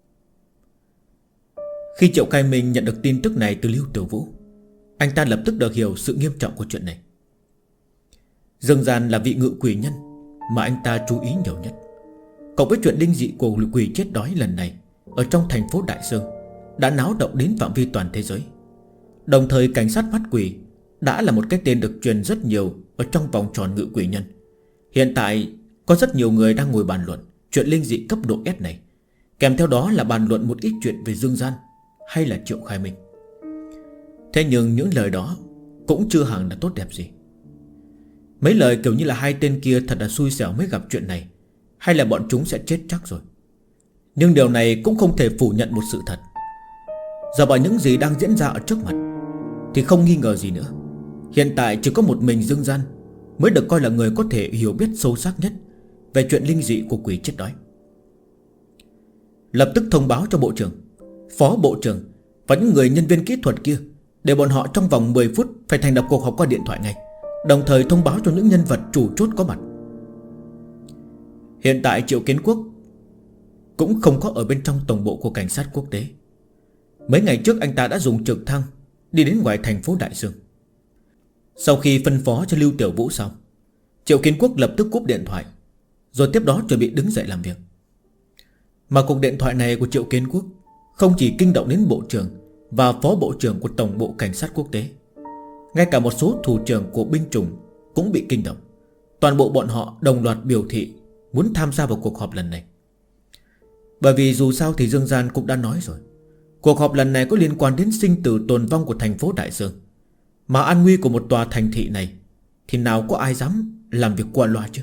Khi Triệu Khai Minh nhận được tin tức này từ Lưu Tiểu Vũ, anh ta lập tức được hiểu sự nghiêm trọng của chuyện này. Dương Gian là vị ngự quỷ nhân mà anh ta chú ý nhiều nhất. Cộng với chuyện linh dị của quỷ chết đói lần này ở trong thành phố Đại Dương đã náo động đến phạm vi toàn thế giới. Đồng thời cảnh sát mắt quỷ đã là một cái tên được truyền rất nhiều ở trong vòng tròn ngự quỷ nhân. Hiện tại có rất nhiều người đang ngồi bàn luận chuyện linh dị cấp độ S này, kèm theo đó là bàn luận một ít chuyện về Dương Gian hay là Triệu Khai Minh. Thế nhưng những lời đó cũng chưa hẳn là tốt đẹp gì. Mấy lời kiểu như là hai tên kia thật là xui xẻo mới gặp chuyện này, hay là bọn chúng sẽ chết chắc rồi. Nhưng điều này cũng không thể phủ nhận một sự thật. Giờ bởi những gì đang diễn ra ở trước mặt thì không nghi ngờ gì nữa, hiện tại chỉ có một mình Dương Gian mới được coi là người có thể hiểu biết sâu sắc nhất về chuyện linh dị của quỷ chết đói. Lập tức thông báo cho bộ trưởng, phó bộ trưởng và những người nhân viên kỹ thuật kia, để bọn họ trong vòng 10 phút phải thành lập cuộc họp qua điện thoại ngay, đồng thời thông báo cho những nhân vật chủ chốt có mặt. Hiện tại Triệu Kiến Quốc cũng không có ở bên trong tổng bộ của Cảnh sát Quốc tế. Mấy ngày trước anh ta đã dùng trực thăng đi đến ngoài thành phố Đại Dương. Sau khi phân phó cho Lưu Tiểu Vũ xong, Triệu Kiến Quốc lập tức cúp điện thoại, rồi tiếp đó chuẩn bị đứng dậy làm việc. Mà cuộc điện thoại này của Triệu Kiến Quốc không chỉ kinh động đến bộ trưởng và phó bộ trưởng của Tổng bộ Cảnh sát Quốc tế, ngay cả một số thủ trưởng của binh chủng cũng bị kinh động. Toàn bộ bọn họ đồng loạt biểu thị muốn tham gia vào cuộc họp lần này. Bởi vì dù sao thì Dương Gian cũng đã nói rồi, cuộc họp lần này có liên quan đến sinh tử tồn vong của thành phố Đại Dương, mà an nguy của một tòa thành thị này thì nào có ai dám làm việc qua loa chứ.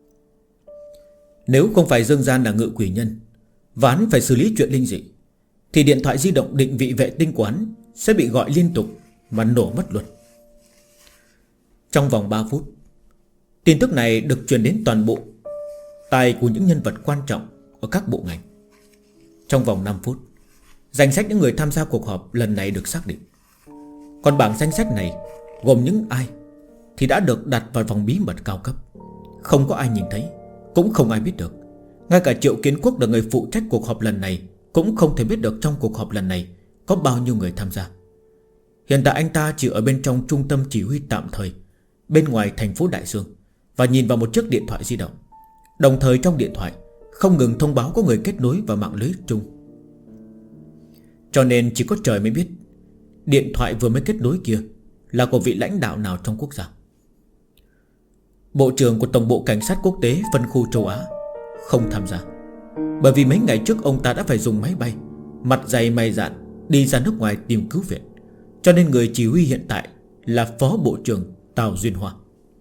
Nếu không phải Dương Gian là ngự quỷ nhân và hắn phải xử lý chuyện linh dị, thì điện thoại di động định vị vệ tinh của hắn sẽ bị gọi liên tục mà nổ mất luôn. Trong vòng 3 phút, tin tức này được truyền đến toàn bộ tai của những nhân vật quan trọng ở các bộ ngành. Trong vòng 5 phút, danh sách những người tham gia cuộc họp lần này được xác định. Còn bảng danh sách này gồm những ai thì đã được đặt vào vòng bí mật cao cấp, không có ai nhìn thấy, cũng không ai biết được. Ngay cả Triệu Kiến Quốc là người phụ trách cuộc họp lần này cũng không thể biết được trong cuộc họp lần này có bao nhiêu người tham gia. Hiện tại anh ta chỉ ở bên trong trung tâm chỉ huy tạm thời bên ngoài thành phố Đại Dương và nhìn vào một chiếc điện thoại di động. Đồng thời trong điện thoại không ngừng thông báo có người kết nối vào mạng lưới chung. Cho nên chỉ có trời mới biết điện thoại vừa mới kết nối kia là của vị lãnh đạo nào trong quốc gia. Bộ trưởng của Tổng bộ Cảnh sát Quốc tế phân khu châu Á không tham gia, bởi vì mấy ngày trước ông ta đã phải dùng máy bay mặt dày mày dạn đi ra nước ngoài tìm cứu viện. Cho nên người chỉ huy hiện tại là phó bộ trưởng Tào Duyên Hoa.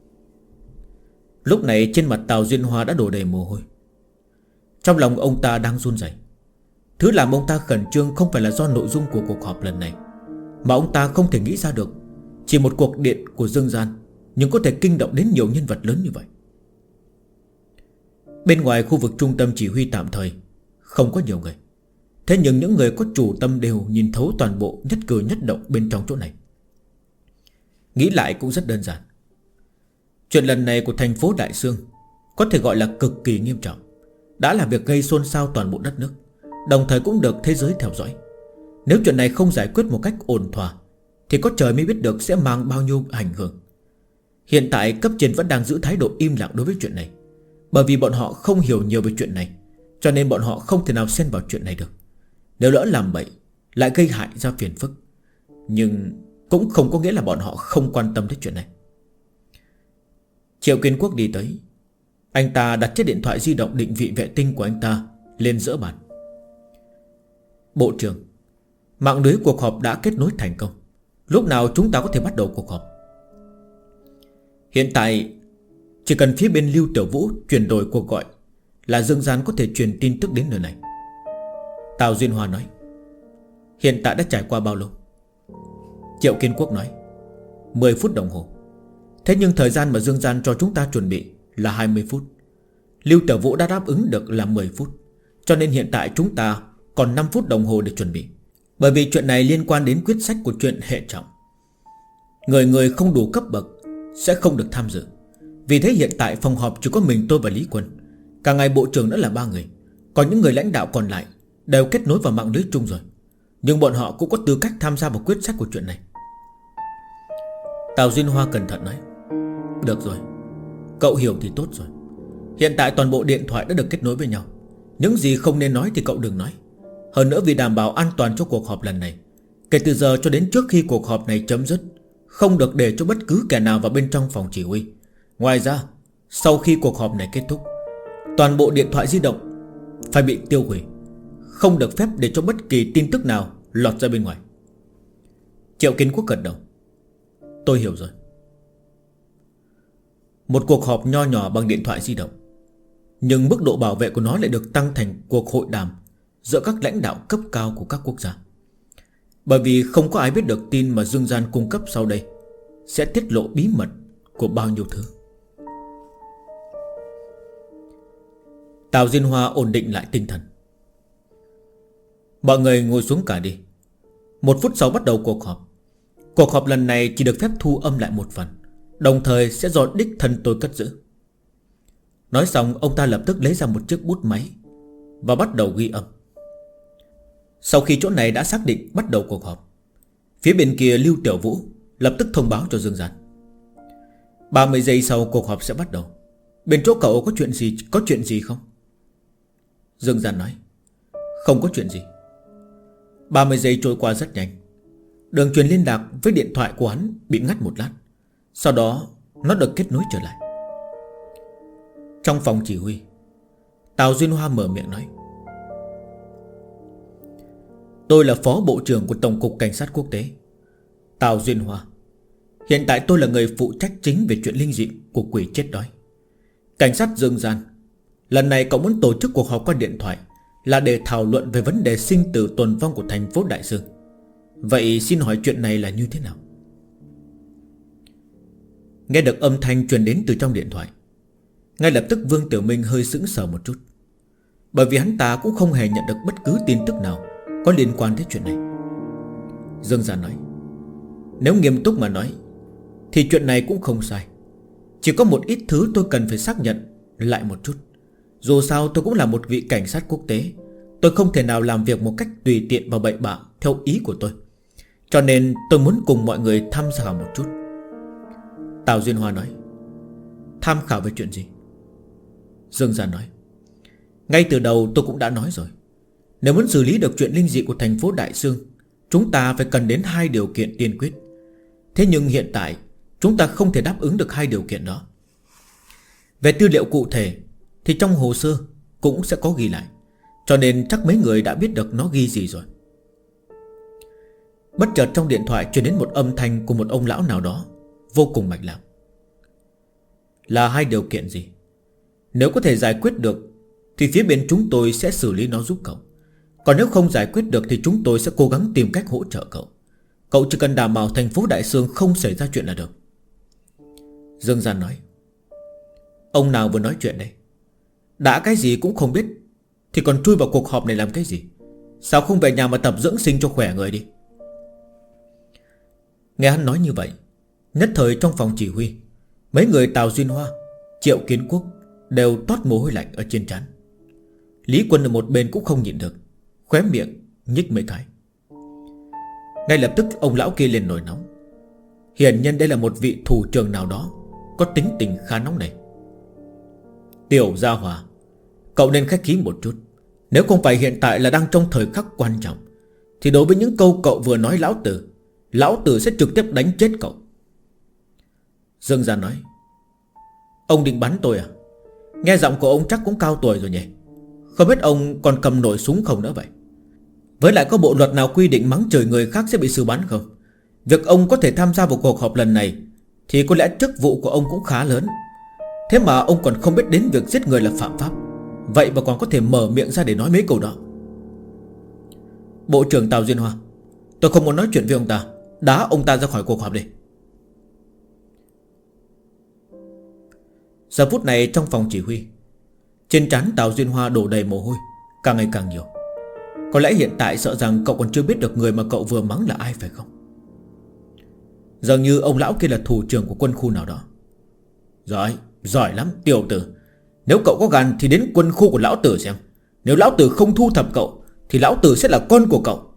Lúc này trên mặt Tào Duyên Hoa đã đổ đầy mồ hôi. Trong lòng ông ta đang run rẩy. Thứ làm ông ta khẩn trương không phải là do nội dung của cuộc họp lần này, mà ông ta không thể nghĩ ra được chỉ một cuộc điện của Dương Gian nhưng có thể kinh động đến nhiều nhân vật lớn như vậy. Bên ngoài khu vực trung tâm chỉ huy tạm thời không có nhiều người, thế nhưng những người có chủ tâm đều nhìn thấu toàn bộ nhất cử nhất động bên trong chỗ này. Nghĩ lại cũng rất đơn giản. Chuyện lần này của thành phố Đại Dương có thể gọi là cực kỳ nghiêm trọng, đã là việc gây xôn xao toàn bộ đất nước, đồng thời cũng được thế giới theo dõi. Nếu chuyện này không giải quyết một cách ổn thỏa thì có trời mới biết được sẽ mang bao nhiêu ảnh hưởng. Hiện tại cấp trên vẫn đang giữ thái độ im lặng đối với chuyện này. Bởi vì bọn họ không hiểu nhiều về chuyện này, cho nên bọn họ không thể nào xen vào chuyện này được. Nếu lỡ làm bậy lại gây hại ra phiền phức, nhưng cũng không có nghĩa là bọn họ không quan tâm đến chuyện này. Triệu Kiến Quốc đi tới. Anh ta đặt chiếc điện thoại di động định vị vệ tinh của anh ta lên giữa bàn. Bộ trưởng, mạng lưới cuộc họp đã kết nối thành công. Lúc nào chúng ta có thể bắt đầu cuộc họp? Hiện tại chỉ cần phía bên Lưu Tiểu Vũ chuyển đổi cuộc gọi là Dương Gian có thể truyền tin tức đến nơi này. Tào Duyên Hoa nói. Hiện tại đã trải qua bao lâu? Triệu Kiến Quốc nói 10 phút đồng hồ. Thế nhưng thời gian mà Dương Gian cho chúng ta chuẩn bị là 20 phút. Lưu Tiểu Vũ đã đáp ứng được là 10 phút. Cho nên hiện tại chúng ta còn 5 phút đồng hồ để chuẩn bị. Bởi vì chuyện này liên quan đến quyết sách của chuyện hệ trọng. Người không đủ cấp bậc sẽ không được tham dự. Vì thế hiện tại phòng họp chỉ có mình tôi và Lý Quân. Cả ngày bộ trưởng đã là 3 người. Còn những người lãnh đạo còn lại đều kết nối vào mạng lưới chung rồi. Nhưng bọn họ cũng có tư cách tham gia vào quyết sách của chuyện này. Tào Duyên Hoa cẩn thận nói. Được rồi, cậu hiểu thì tốt rồi. Hiện tại toàn bộ điện thoại đã được kết nối với nhau. Những gì không nên nói thì cậu đừng nói. Hơn nữa vì đảm bảo an toàn cho cuộc họp lần này, kể từ giờ cho đến trước khi cuộc họp này chấm dứt, không được để cho bất cứ kẻ nào vào bên trong phòng chỉ huy. Ngoài ra, sau khi cuộc họp này kết thúc, toàn bộ điện thoại di động phải bị tiêu hủy. Không được phép để cho bất kỳ tin tức nào lọt ra bên ngoài. Triệu Kiến Quốc gật đầu. Tôi hiểu rồi. Một cuộc họp nho nhỏ bằng điện thoại di động, nhưng mức độ bảo vệ của nó lại được tăng thành cuộc hội đàm giữa các lãnh đạo cấp cao của các quốc gia. Bởi vì không có ai biết được tin mà Dương Gian cung cấp sau đây sẽ tiết lộ bí mật của bao nhiêu thứ. Tào Diên Hoa ổn định lại tinh thần. Mọi người ngồi xuống cả đi. 1 phút sau bắt đầu cuộc họp. Cuộc họp lần này chỉ được phép thu âm lại một phần, đồng thời sẽ do đích thân tôi cất giữ. Nói xong ông ta lập tức lấy ra một chiếc bút máy và bắt đầu ghi âm. Sau khi chỗ này đã xác định bắt đầu cuộc họp, phía bên kia Lưu Tiểu Vũ lập tức thông báo cho Dương Gian. 30 giây sau cuộc họp sẽ bắt đầu. Bên chỗ cậu có chuyện gì không? Dương Gian nói. Không có chuyện gì. 30 giây trôi qua rất nhanh. Đường truyền liên lạc với điện thoại của hắn bị ngắt một lát. Sau đó nó được kết nối trở lại. Trong phòng chỉ huy, Tào Duyên Hoa mở miệng nói. Tôi là phó bộ trưởng của Tổng cục Cảnh sát Quốc tế, Tào Duyên Hoa. Hiện tại tôi là người phụ trách chính về chuyện linh dị của quỷ chết đói. Cảnh sát Dương Gian, lần này cậu muốn tổ chức cuộc họp qua điện thoại là để thảo luận về vấn đề sinh tử tồn vong của thành phố Đại Dương. Vậy xin hỏi chuyện này là như thế nào? Nghe được âm thanh truyền đến từ trong điện thoại, ngay lập tức Vương Tiểu Minh hơi sững sờ một chút. Bởi vì hắn ta cũng không hề nhận được bất cứ tin tức nào có liên quan đến chuyện này. Dương Gian nói. Nếu nghiêm túc mà nói thì chuyện này cũng không sai. Chỉ có một ít thứ tôi cần phải xác nhận lại một chút. Dù sao tôi cũng là một vị cảnh sát quốc tế. Tôi không thể nào làm việc một cách tùy tiện và bậy bạ theo ý của tôi. Cho nên tôi muốn cùng mọi người tham khảo một chút. Tào Duyên Hoa nói. Tham khảo về chuyện gì? Dương Gian nói. Ngay từ đầu tôi cũng đã nói rồi. Nếu muốn xử lý được chuyện linh dị của thành phố Đại Dương, chúng ta phải cần đến 2 điều kiện tiên quyết. Thế nhưng hiện tại chúng ta không thể đáp ứng được 2 điều kiện đó. Về tư liệu cụ thể thì trong hồ sơ cũng sẽ có ghi lại, cho nên chắc mấy người đã biết được nó ghi gì rồi. Bất chợt trong điện thoại truyền đến một âm thanh của một ông lão nào đó, vô cùng mạch lạc. Là 2 điều kiện gì? Nếu có thể giải quyết được thì phía bên chúng tôi sẽ xử lý nó giúp cậu. Còn nếu không giải quyết được thì chúng tôi sẽ cố gắng tìm cách hỗ trợ cậu. Cậu chỉ cần đảm bảo thành phố Đại Dương không xảy ra chuyện là được. Dương Gian nói. Ông nào vừa nói chuyện đây? Đã cái gì cũng không biết thì còn chui vào cuộc họp này làm cái gì? Sao không về nhà mà tập dưỡng sinh cho khỏe người đi? Nghe hắn nói như vậy, nhất thời trong phòng chỉ huy, mấy người Tào Duyên Hoa, Triệu Kiến Quốc đều toát mồ hôi lạnh ở trên trán. Lý Quân ở một bên cũng không nhịn được, khóe miệng nhích mấy cái. Ngay lập tức ông lão kia liền nổi nóng. Hiển nhiên đây là một vị thủ trưởng nào đó có tính tình khá nóng này. Tiểu Gia Hòa, cậu nên khách khí một chút. Nếu không phải hiện tại là đang trong thời khắc quan trọng, thì đối với những câu cậu vừa nói Lão Tử sẽ trực tiếp đánh chết cậu. Dương Gia nói: Ông định bắn tôi à? Nghe giọng của ông chắc cũng cao tuổi rồi nhỉ. Không biết ông còn cầm nổi súng không nữa vậy. Với lại có bộ luật nào quy định mắng chửi người khác sẽ bị xử bắn không? Việc ông có thể tham gia vào cuộc họp lần này thì có lẽ chức vụ của ông cũng khá lớn. Thế mà ông còn không biết đến việc giết người là phạm pháp, vậy mà còn có thể mở miệng ra để nói mấy câu đó. Bộ trưởng Tào Duyên Hoa, tôi không muốn nói chuyện với ông ta. Đá ông ta ra khỏi cuộc họp đi. Giờ phút này trong phòng chỉ huy, trên trán Tào Duyên Hoa đổ đầy mồ hôi, càng ngày càng nhiều. Có lẽ hiện tại sợ rằng cậu còn chưa biết được người mà cậu vừa mắng là ai phải không? Dường như ông lão kia là thủ trưởng của quân khu nào đó. Giỏi lắm tiểu tử. Nếu cậu có gan thì đến quân khu của lão tử xem. Nếu lão tử không thu thập cậu thì lão tử sẽ là con của cậu.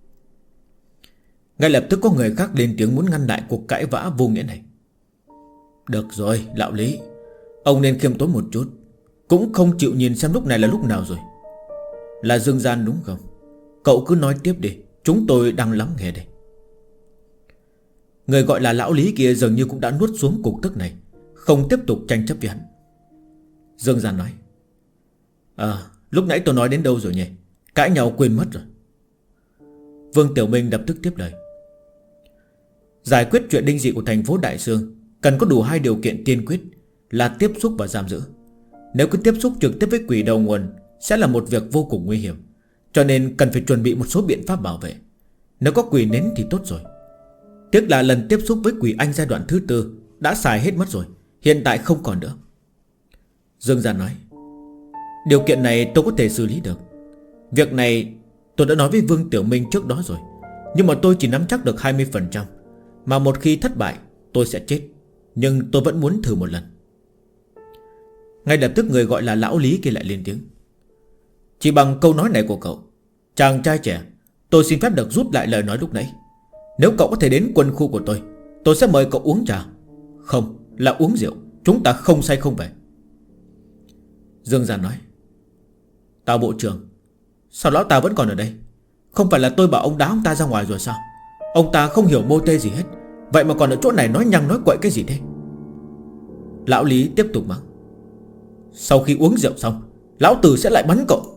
Ngay lập tức có người khác lên tiếng muốn ngăn lại cuộc cãi vã vô nghĩa này. Được rồi lão Lý, ông nên khiêm tốn một chút. Cũng không chịu nhìn xem lúc này là lúc nào rồi. Là Dương Gian đúng không? Cậu cứ nói tiếp đi, chúng tôi đang lắng nghe đây. Người gọi là lão Lý kia dường như cũng đã nuốt xuống cục tức này, không tiếp tục tranh chấp với hắn. Dương Gian nói: lúc nãy tôi nói đến đâu rồi nhỉ? Cãi nhau quên mất rồi. Vương Tiểu Minh lập tức tiếp lời: giải quyết chuyện đinh dị của thành phố Đại Sương cần có đủ hai điều kiện tiên quyết là tiếp xúc và giam giữ. Nếu cứ tiếp xúc trực tiếp với quỷ đầu nguồn sẽ là một việc vô cùng nguy hiểm, cho nên cần phải chuẩn bị một số biện pháp bảo vệ. Nếu có quỷ nến thì tốt rồi. Tiếc là lần tiếp xúc với quỷ anh giai đoạn thứ 4 đã xài hết mất rồi, hiện tại không còn nữa. Dương Gia nói: điều kiện này tôi có thể xử lý được. Việc này tôi đã nói với Vương Tiểu Minh trước đó rồi, nhưng mà tôi chỉ nắm chắc được 20%. Mà một khi thất bại tôi sẽ chết. Nhưng tôi vẫn muốn thử một lần. Ngay lập tức người gọi là lão Lý kia lại lên tiếng: chỉ bằng câu nói này của cậu, chàng trai trẻ, tôi xin phép được rút lại lời nói lúc nãy. Nếu cậu có thể đến quân khu của tôi sẽ mời cậu uống trà. Không, là uống rượu. Chúng ta không say không về. Dương Gia nói: Tào bộ trưởng, sao lão ta vẫn còn ở đây? Không phải là tôi bảo ông đá ông ta ra ngoài rồi sao? Ông ta không hiểu mô tê gì hết, vậy mà còn ở chỗ này nói nhăng nói quậy cái gì thế? Lão Lý tiếp tục mắng: sau khi uống rượu xong, lão tử sẽ lại bắn cậu.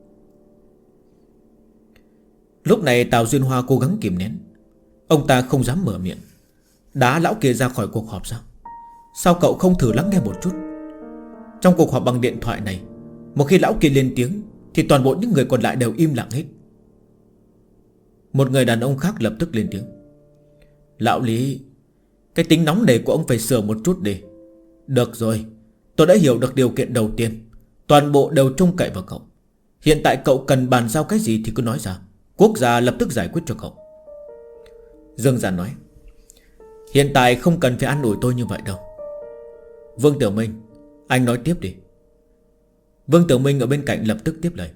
Lúc này Tào Duyên Hoa cố gắng kìm nén. Ông ta không dám mở miệng. Đá lão kia ra khỏi cuộc họp sao? Sao cậu không thử lắng nghe một chút? Trong cuộc họp bằng điện thoại này, một khi lão kia lên tiếng thì toàn bộ những người còn lại đều im lặng hết. Một người đàn ông khác lập tức lên tiếng: lão Lý, cái tính nóng này của ông phải sửa một chút đi. Được rồi, tôi đã hiểu được điều kiện đầu tiên. Toàn bộ đều trông cậy vào cậu. Hiện tại cậu cần bàn giao cái gì thì cứ nói ra, quốc gia lập tức giải quyết cho cậu. Dương Giản nói: hiện tại không cần phải an ủi tôi như vậy đâu. Vương Tiểu Minh, anh nói tiếp đi. Vương Tiểu Minh ở bên cạnh lập tức tiếp lời: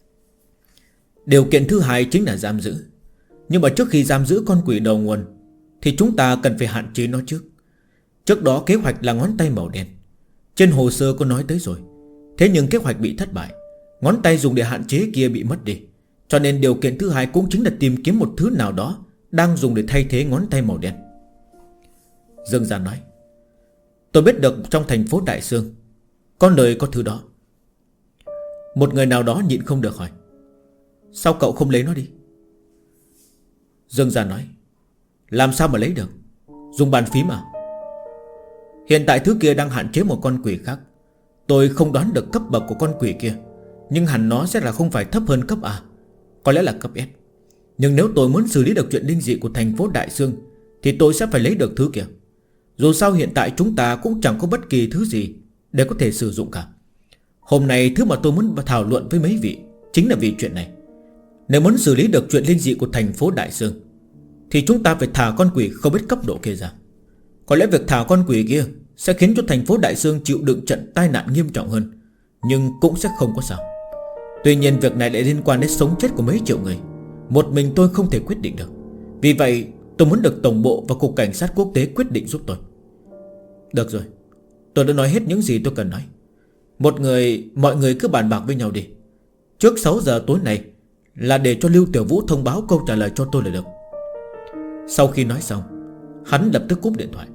điều kiện thứ hai chính là giam giữ. Nhưng mà trước khi giam giữ con quỷ đầu nguồn thì chúng ta cần phải hạn chế nó trước. Trước đó kế hoạch là ngón tay màu đen, trên hồ sơ có nói tới rồi. Thế nhưng kế hoạch bị thất bại. Ngón tay dùng để hạn chế kia bị mất đi. Cho nên điều kiện thứ hai cũng chính là tìm kiếm một thứ nào đó đang dùng để thay thế ngón tay màu đen. Dương Giản nói: tôi biết được trong thành phố Đại Sương con đời có thứ đó. Một người nào đó nhịn không được hỏi: sao cậu không lấy nó đi? Dương Giản nói: làm sao mà lấy được? Dùng bàn phím à? Hiện tại thứ kia đang hạn chế một con quỷ khác. Tôi không đoán được cấp bậc của con quỷ kia, nhưng hẳn nó sẽ là không phải thấp hơn cấp A, có lẽ là cấp S. Nhưng nếu tôi muốn xử lý được chuyện linh dị của thành phố Đại Sương thì tôi sẽ phải lấy được thứ kia. Dù sao hiện tại chúng ta cũng chẳng có bất kỳ thứ gì để có thể sử dụng cả. Hôm nay thứ mà tôi muốn thảo luận với mấy vị chính là vì chuyện này. Nếu muốn xử lý được chuyện linh dị của thành phố Đại Sương thì chúng ta phải thả con quỷ không biết cấp độ kia ra. Có lẽ việc thả con quỷ kia sẽ khiến cho thành phố Đại Sương chịu đựng trận tai nạn nghiêm trọng hơn, nhưng cũng sẽ không có sao. Tuy nhiên việc này lại liên quan đến sống chết của mấy triệu người. Một mình tôi không thể quyết định được. Vì vậy tôi muốn được Tổng bộ và Cục Cảnh sát Quốc tế quyết định giúp tôi. Được rồi, tôi đã nói hết những gì tôi cần nói. Mọi người cứ bàn bạc với nhau đi. Trước 6 giờ tối nay là để cho Lưu Tiểu Vũ thông báo câu trả lời cho tôi là được. Sau khi nói xong, hắn lập tức cúp điện thoại.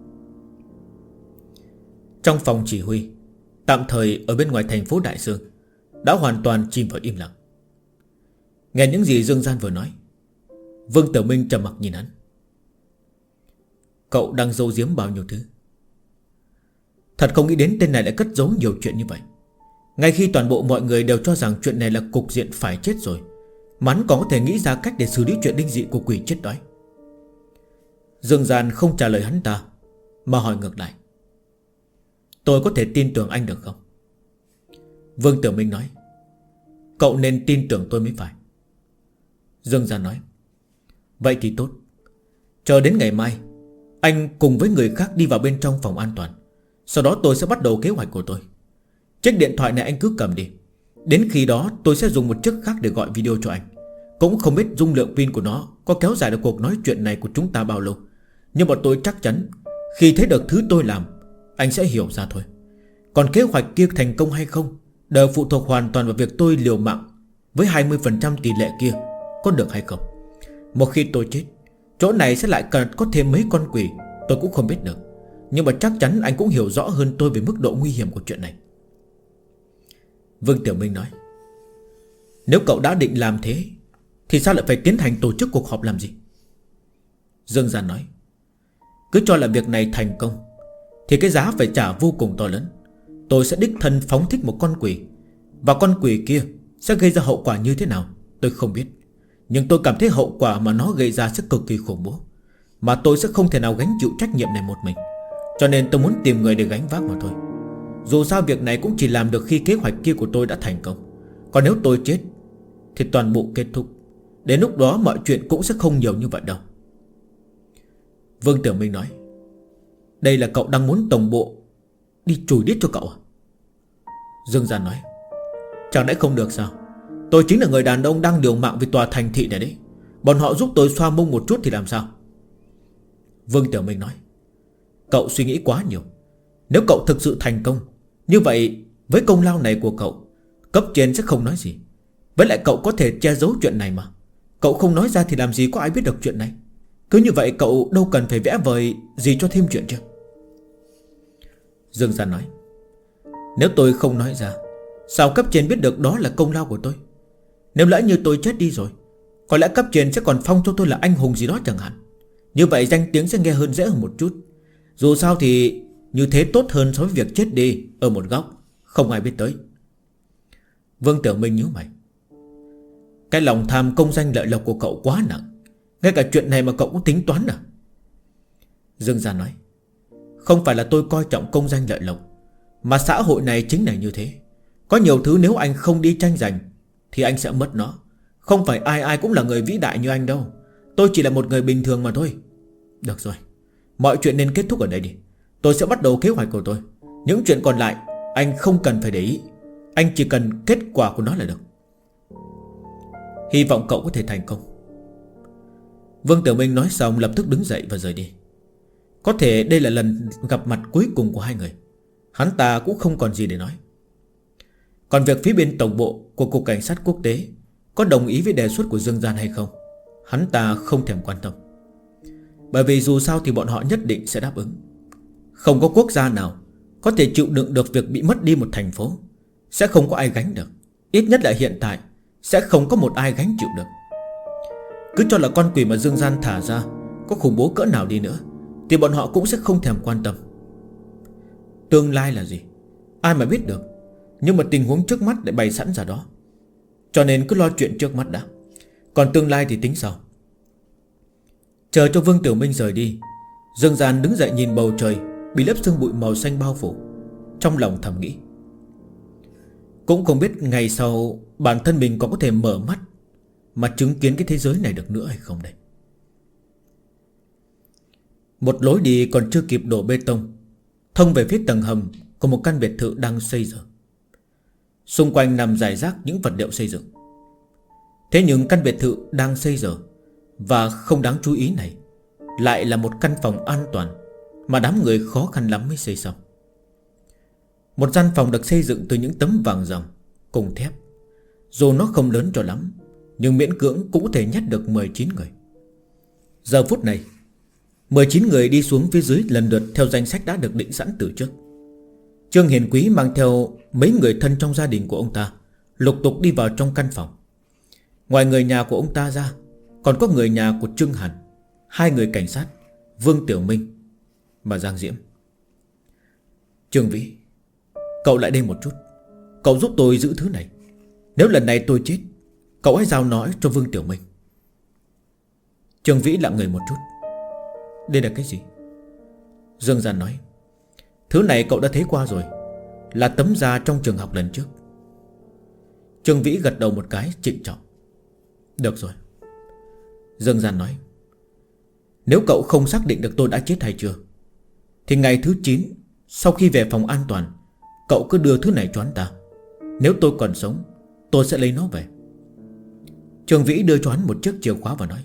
Trong phòng chỉ huy tạm thời ở bên ngoài thành phố Đại Dương đã hoàn toàn chìm vào im lặng. Nghe những gì Dương Gian vừa nói, Vương Tiểu Minh trầm mặc nhìn hắn. Cậu đang giấu giếm bao nhiêu thứ? Thật không nghĩ đến tên này lại cất giấu nhiều chuyện như vậy. Ngay khi toàn bộ mọi người đều cho rằng chuyện này là cục diện phải chết rồi, mà hắn còn có thể nghĩ ra cách để xử lý chuyện đinh dị của quỷ chết đói. Dương Gian không trả lời hắn ta, mà hỏi ngược lại. Tôi có thể tin tưởng anh được không? Vương Tiểu Minh nói. Cậu nên tin tưởng tôi mới phải. Dương Gian nói. Vậy thì tốt. Chờ đến ngày mai, anh cùng với người khác đi vào bên trong phòng an toàn. Sau đó tôi sẽ bắt đầu kế hoạch của tôi. Chiếc điện thoại này anh cứ cầm đi. Đến khi đó tôi sẽ dùng một chiếc khác để gọi video cho anh. Cũng không biết dung lượng pin của nó có kéo dài được cuộc nói chuyện này của chúng ta bao lâu. Nhưng mà tôi chắc chắn khi thấy được thứ tôi làm, anh sẽ hiểu ra thôi. Còn kế hoạch kia thành công hay không đều phụ thuộc hoàn toàn vào việc tôi liều mạng với 20% tỷ lệ kia có được hay không. Một khi tôi chết, chỗ này sẽ lại cần có thêm mấy con quỷ tôi cũng không biết được. Nhưng mà chắc chắn anh cũng hiểu rõ hơn tôi về mức độ nguy hiểm của chuyện này. Vương Tiểu Minh nói. Nếu cậu đã định làm thế thì sao lại phải tiến hành tổ chức cuộc họp làm gì? Dương Gian nói. Cứ cho là việc này thành công thì cái giá phải trả vô cùng to lớn. Tôi sẽ đích thân phóng thích một con quỷ, và con quỷ kia sẽ gây ra hậu quả như thế nào tôi không biết. Nhưng tôi cảm thấy hậu quả mà nó gây ra sẽ cực kỳ khủng bố, mà tôi sẽ không thể nào gánh chịu trách nhiệm này một mình. Cho nên tôi muốn tìm người để gánh vác mà thôi. Dù sao việc này cũng chỉ làm được khi kế hoạch kia của tôi đã thành công. Còn nếu tôi chết thì toàn bộ kết thúc. Đến lúc đó mọi chuyện cũng sẽ không nhiều như vậy đâu. Vương Tiểu Minh nói. Đây là cậu đang muốn tổng bộ đi chùi đít cho cậu à? Dương Gian nói. Chẳng lẽ không được sao? Tôi chính là người đàn ông đang liều mạng vì tòa thành thị này đấy. Bọn họ giúp tôi xoa mông một chút thì làm sao? Vương Tiểu Minh nói. Cậu suy nghĩ quá nhiều. Nếu cậu thực sự thành công, như vậy với công lao này của cậu, cấp trên sẽ không nói gì. Với lại cậu có thể che giấu chuyện này mà. Cậu không nói ra thì làm gì có ai biết được chuyện này. Cứ như vậy cậu đâu cần phải vẽ vời gì cho thêm chuyện chứ. Dương Gian nói. Nếu tôi không nói ra, sao cấp trên biết được đó là công lao của tôi? Nếu lỡ như tôi chết đi rồi, có lẽ cấp trên sẽ còn phong cho tôi là anh hùng gì đó chẳng hạn. Như vậy danh tiếng sẽ nghe hơn dễ hơn một chút. Dù sao thì như thế tốt hơn so với việc chết đi ở một góc, không ai biết tới. Vương Tiểu Minh nhíu mày. Cái lòng tham công danh lợi lộc của cậu quá nặng. Ngay cả chuyện này mà cậu cũng tính toán à? Dương Gian nói. Không phải là tôi coi trọng công danh lợi lộc, mà xã hội này chính là như thế. Có nhiều thứ nếu anh không đi tranh giành thì anh sẽ mất nó. Không phải ai ai cũng là người vĩ đại như anh đâu. Tôi chỉ là một người bình thường mà thôi. Được rồi, mọi chuyện nên kết thúc ở đây đi. Tôi sẽ bắt đầu kế hoạch của tôi. Những chuyện còn lại anh không cần phải để ý. Anh chỉ cần kết quả của nó là được. Hy vọng cậu có thể thành công. Vương Tiểu Minh nói xong lập tức đứng dậy và rời đi. Có thể đây là lần gặp mặt cuối cùng của hai người. Hắn ta cũng không còn gì để nói. Còn việc phía bên tổng bộ của Cục Cảnh sát Quốc tế có đồng ý với đề xuất của Dương Gian hay không, hắn ta không thèm quan tâm. Bởi vì dù sao thì bọn họ nhất định sẽ đáp ứng. Không có quốc gia nào có thể chịu đựng được việc bị mất đi một thành phố. Sẽ không có ai gánh được. Ít nhất là hiện tại sẽ không có một ai gánh chịu được. Cứ cho là con quỷ mà Dương Gian thả ra có khủng bố cỡ nào đi nữa thì bọn họ cũng sẽ không thèm quan tâm. Tương lai là gì ai mà biết được. Nhưng mà tình huống trước mắt lại bày sẵn ra đó. Cho nên cứ lo chuyện trước mắt đã. Còn tương lai thì tính sau. Chờ cho Vương Tiểu Minh rời đi, Dương Gian đứng dậy nhìn bầu trời bị lớp sương bụi màu xanh bao phủ. Trong lòng thầm nghĩ, cũng không biết ngày sau bản thân mình có thể mở mắt mà chứng kiến cái thế giới này được nữa hay không đây. Một lối đi còn chưa kịp đổ bê tông thông về phía tầng hầm của một căn biệt thự đang xây dựng. Xung quanh nằm rải rác những vật liệu xây dựng. Thế nhưng căn biệt thự đang xây dựng và không đáng chú ý này lại là một căn phòng an toàn mà đám người khó khăn lắm mới xây xong. Một gian phòng được xây dựng từ những tấm vàng ròng cùng thép. Dù nó không lớn cho lắm, nhưng miễn cưỡng cũng có thể nhét được 19 người. Giờ phút này 19 người đi xuống phía dưới lần lượt theo danh sách đã được định sẵn từ trước. Trương Hiền Quý mang theo mấy người thân trong gia đình của ông ta lục tục đi vào trong căn phòng. Ngoài người nhà của ông ta ra, còn có người nhà của Trương Hàn, 2 người cảnh sát, Vương Tiểu Minh và Giang Diễm. Trương Vĩ, cậu lại đây một chút. Cậu giúp tôi giữ thứ này. Nếu lần này tôi chết, cậu hãy giao nói cho Vương Tiểu Minh. Trương Vĩ lặng người một chút. Đây là cái gì? Dương Gian nói, thứ này cậu đã thấy qua rồi, là tấm da trong trường học lần trước. Trương Vĩ gật đầu một cái trịnh trọng. Được rồi. Dương Gian nói, nếu cậu không xác định được tôi đã chết hay chưa, thì ngày thứ 9 sau khi về phòng an toàn, cậu cứ đưa thứ này cho hắn ta. Nếu tôi còn sống, tôi sẽ lấy nó về. Trương Vĩ đưa cho hắn một chiếc chìa khóa và nói,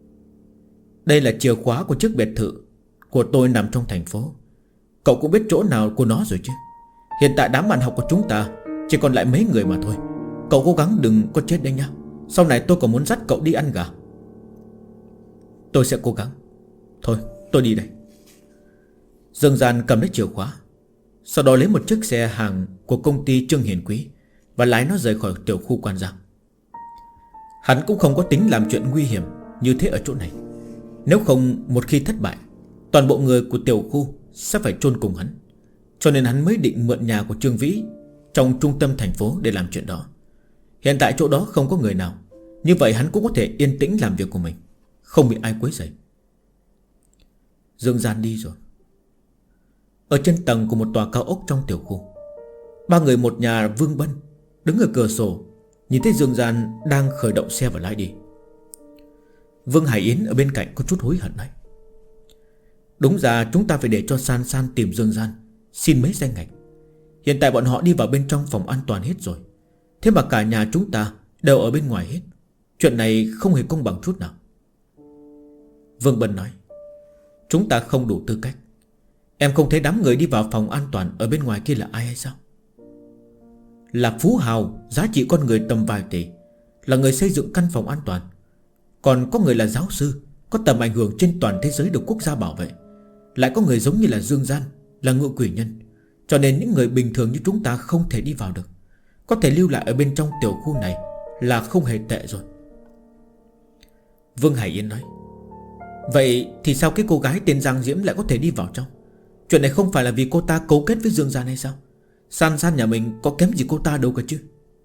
đây là chìa khóa của chiếc biệt thự của tôi nằm trong thành phố. Cậu cũng biết chỗ nào của nó rồi chứ. Hiện tại đám bạn học của chúng ta chỉ còn lại mấy người mà thôi. Cậu cố gắng đừng có chết đây nhá. Sau này tôi còn muốn dắt cậu đi ăn gà. Tôi sẽ cố gắng. Thôi tôi đi đây. Dương Gian cầm lấy chìa khóa, sau đó lấy một chiếc xe hàng của công ty Trương Hiền Quý và lái nó rời khỏi tiểu khu Quan Giang. Hắn cũng không có tính làm chuyện nguy hiểm như thế ở chỗ này. Nếu không một khi thất bại, toàn bộ người của tiểu khu sẽ phải chôn cùng hắn. Cho nên hắn mới định mượn nhà của Trương Vĩ trong trung tâm thành phố để làm chuyện đó. Hiện tại chỗ đó không có người nào, như vậy hắn cũng có thể yên tĩnh làm việc của mình, không bị ai quấy rầy. Dương Gian đi rồi. Ở trên tầng của một tòa cao ốc trong tiểu khu, 3 người một nhà Vương Bân đứng ở cửa sổ, nhìn thấy Dương Gian đang khởi động xe và lái đi. Vương Hải Yến ở bên cạnh có chút hối hận nói, đúng ra chúng ta phải để cho San San tìm Dương Gian, xin mấy danh ngạch. Hiện tại bọn họ đi vào bên trong phòng an toàn hết rồi, thế mà cả nhà chúng ta đều ở bên ngoài hết. Chuyện này không hề công bằng chút nào. Vương Bân nói, chúng ta không đủ tư cách. Em không thấy đám người đi vào phòng an toàn ở bên ngoài kia là ai hay sao? Là phú hào, giá trị con người tầm vài tỷ, là người xây dựng căn phòng an toàn. Còn có người là giáo sư, có tầm ảnh hưởng trên toàn thế giới được quốc gia bảo vệ. Lại có người giống như là Dương Gian, là ngự quỷ nhân. Cho nên những người bình thường như chúng ta không thể đi vào được. Có thể lưu lại ở bên trong tiểu khu này là không hề tệ rồi. Vương Hải Yên nói, vậy thì sao cái cô gái tên Giang Diễm lại có thể đi vào trong? Chuyện này không phải là vì cô ta cấu kết với Dương Gian hay sao? San San nhà mình có kém gì cô ta đâu cả chứ.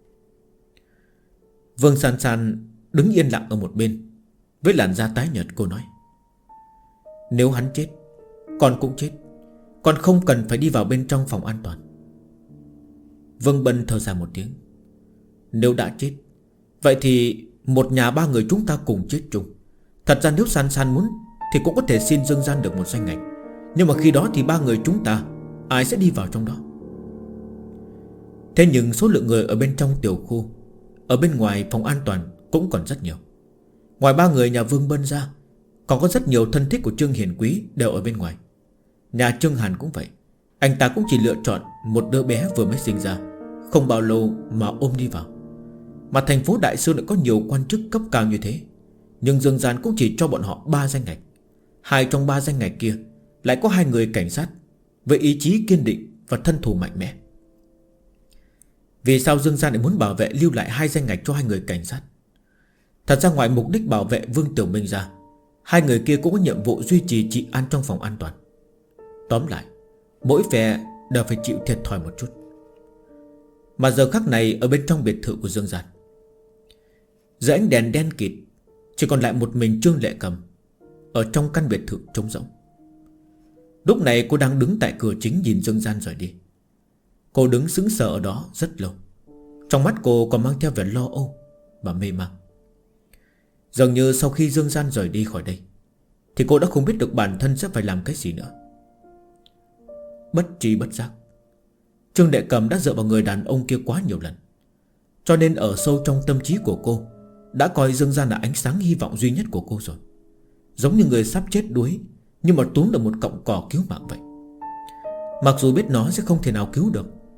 Vương San San đứng yên lặng ở một bên, với làn da tái nhợt cô nói, nếu hắn chết, con cũng chết. Con không cần phải đi vào bên trong phòng an toàn. Vương Bân thở dài một tiếng, nếu đã chết, vậy thì một nhà 3 người chúng ta cùng chết chung. Thật ra nếu San San muốn thì cũng có thể xin Dương Gian được một danh ngạch. Nhưng mà khi đó thì 3 người chúng ta ai sẽ đi vào trong đó? Thế nhưng số lượng người ở bên trong tiểu khu, ở bên ngoài phòng an toàn cũng còn rất nhiều. Ngoài 3 người nhà Vương Bân ra, còn có rất nhiều thân thích của Trương Hiền Quý đều ở bên ngoài. Nhà Trương Hàn cũng vậy. Anh ta cũng chỉ lựa chọn một đứa bé vừa mới sinh ra, không bao lâu mà ôm đi vào. Mà thành phố Đại Sơn lại có nhiều quan chức cấp cao như thế, nhưng Dương Gian cũng chỉ cho bọn họ 3 danh ngạch. 2 trong 3 danh ngạch kia lại có 2 người cảnh sát với ý chí kiên định và thân thù mạnh mẽ. Vì sao Dương Gian lại muốn bảo vệ lưu lại 2 danh ngạch cho 2 người cảnh sát? Thật ra ngoài mục đích bảo vệ Vương Tiểu Minh ra, 2 người kia cũng có nhiệm vụ duy trì trị an trong phòng an toàn. Tóm lại, mỗi phe đều phải chịu thiệt thòi một chút. Mà giờ khắc này ở bên trong biệt thự của Dương Gian, dưới ánh đèn đen kịt, chỉ còn lại một mình Trương Lệ Cầm ở trong căn biệt thự trống rỗng. Lúc này cô đang đứng tại cửa chính nhìn Dương Gian rời đi. Cô đứng sững sờ ở đó rất lâu. Trong mắt cô còn mang theo vẻ lo âu và mê mang. Dường như sau khi Dương Gian rời đi khỏi đây thì cô đã không biết được bản thân sẽ phải làm cái gì nữa. Bất tri bất giác, Trương Lệ Cầm đã dựa vào người đàn ông kia quá nhiều lần. Cho nên ở sâu trong tâm trí của cô đã coi Dương Gian là ánh sáng hy vọng duy nhất của cô rồi. Giống như người sắp chết đuối, nhưng mà túm được một cọng cỏ cứu mạng vậy. Mặc dù biết nó sẽ không thể nào cứu được,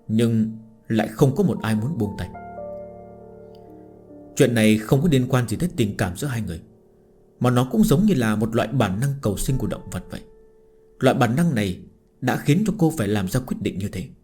nhưng lại không có một ai muốn buông tay. Chuyện này không có liên quan gì tới tình cảm giữa hai người, mà nó cũng giống như là một loại bản năng cầu sinh của động vật vậy. Loại bản năng này đã khiến cho cô phải làm ra quyết định như thế.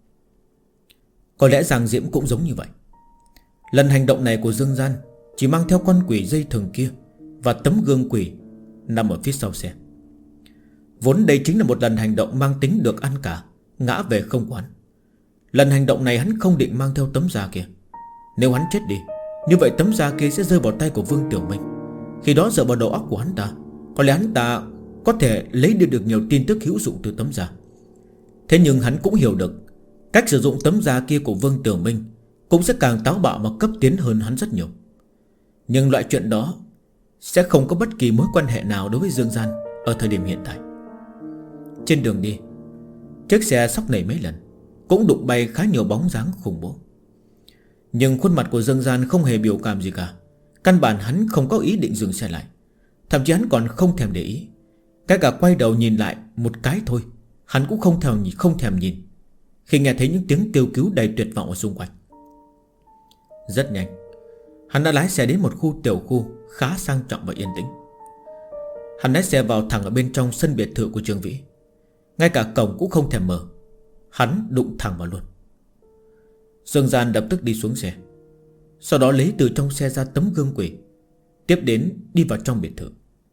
Có lẽ Giang Diễm cũng giống như vậy. Lần hành động này của Dương Gian chỉ mang theo con quỷ dây thừng kia và tấm gương quỷ nằm ở phía sau xe. Vốn đây chính là một lần hành động mang tính được ăn cả, ngã về không quán. Lần hành động này hắn không định mang theo tấm da kia. Nếu hắn chết đi, như vậy tấm da kia sẽ rơi vào tay của Vương Tiểu Minh. Khi đó dựa vào đầu óc của hắn ta, có lẽ hắn ta có thể lấy được nhiều tin tức hữu dụng từ tấm da. Thế nhưng hắn cũng hiểu được cách sử dụng tấm da kia của Vương Tiểu Minh cũng sẽ càng táo bạo mà cấp tiến hơn hắn rất nhiều. Nhưng loại chuyện đó sẽ không có bất kỳ mối quan hệ nào đối với Dương Gian ở thời điểm hiện tại. Trên đường đi, chiếc xe sóc nảy mấy lần, cũng đụng bay khá nhiều bóng dáng khủng bố. Nhưng khuôn mặt của Dương Gian không hề biểu cảm gì cả. Căn bản hắn không có ý định dừng xe lại. Thậm chí hắn còn không thèm để ý. Cái cả quay đầu nhìn lại một cái thôi, hắn cũng không thèm nhìn khi nghe thấy những tiếng kêu cứu đầy tuyệt vọng ở xung quanh. Rất nhanh, hắn đã lái xe đến một tiểu khu khá sang trọng và yên tĩnh. Hắn lái xe vào thẳng ở bên trong sân biệt thự của Trương Vĩ. Ngay cả cổng cũng không thèm mở, hắn đụng thẳng vào luôn. Dương Gian lập tức đi xuống xe, sau đó lấy từ trong xe ra tấm gương quỷ, tiếp đến đi vào trong biệt thự.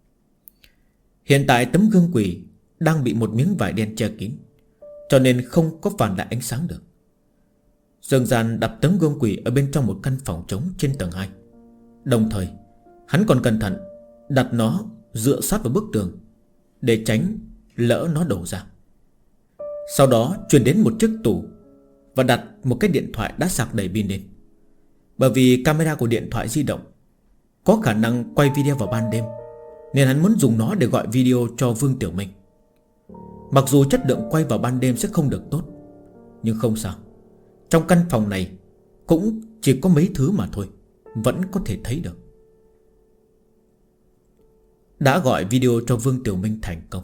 Hiện tại tấm gương quỷ đang bị một miếng vải đen che kín, cho nên không có phản lại ánh sáng được. Dương Gian đặt tấm gương quỷ ở bên trong một căn phòng trống trên tầng 2. Đồng thời hắn còn cẩn thận đặt nó dựa sát vào bức tường, để tránh lỡ nó đổ ra. Sau đó chuyển đến một chiếc tủ và đặt một cái điện thoại đã sạc đầy pin lên. Bởi vì camera của điện thoại di động có khả năng quay video vào ban đêm, nên hắn muốn dùng nó để gọi video cho Vương Tiểu Minh. Mặc dù chất lượng quay vào ban đêm sẽ không được tốt, nhưng không sao, trong căn phòng này cũng chỉ có mấy thứ mà thôi, vẫn có thể thấy được. Đã gọi video cho Vương Tiểu Minh thành công.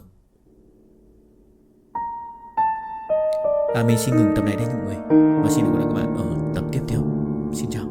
Mình xin ngừng tập này đây mọi người, và xin hẹn gặp lại các bạn ở tập tiếp theo. Xin chào.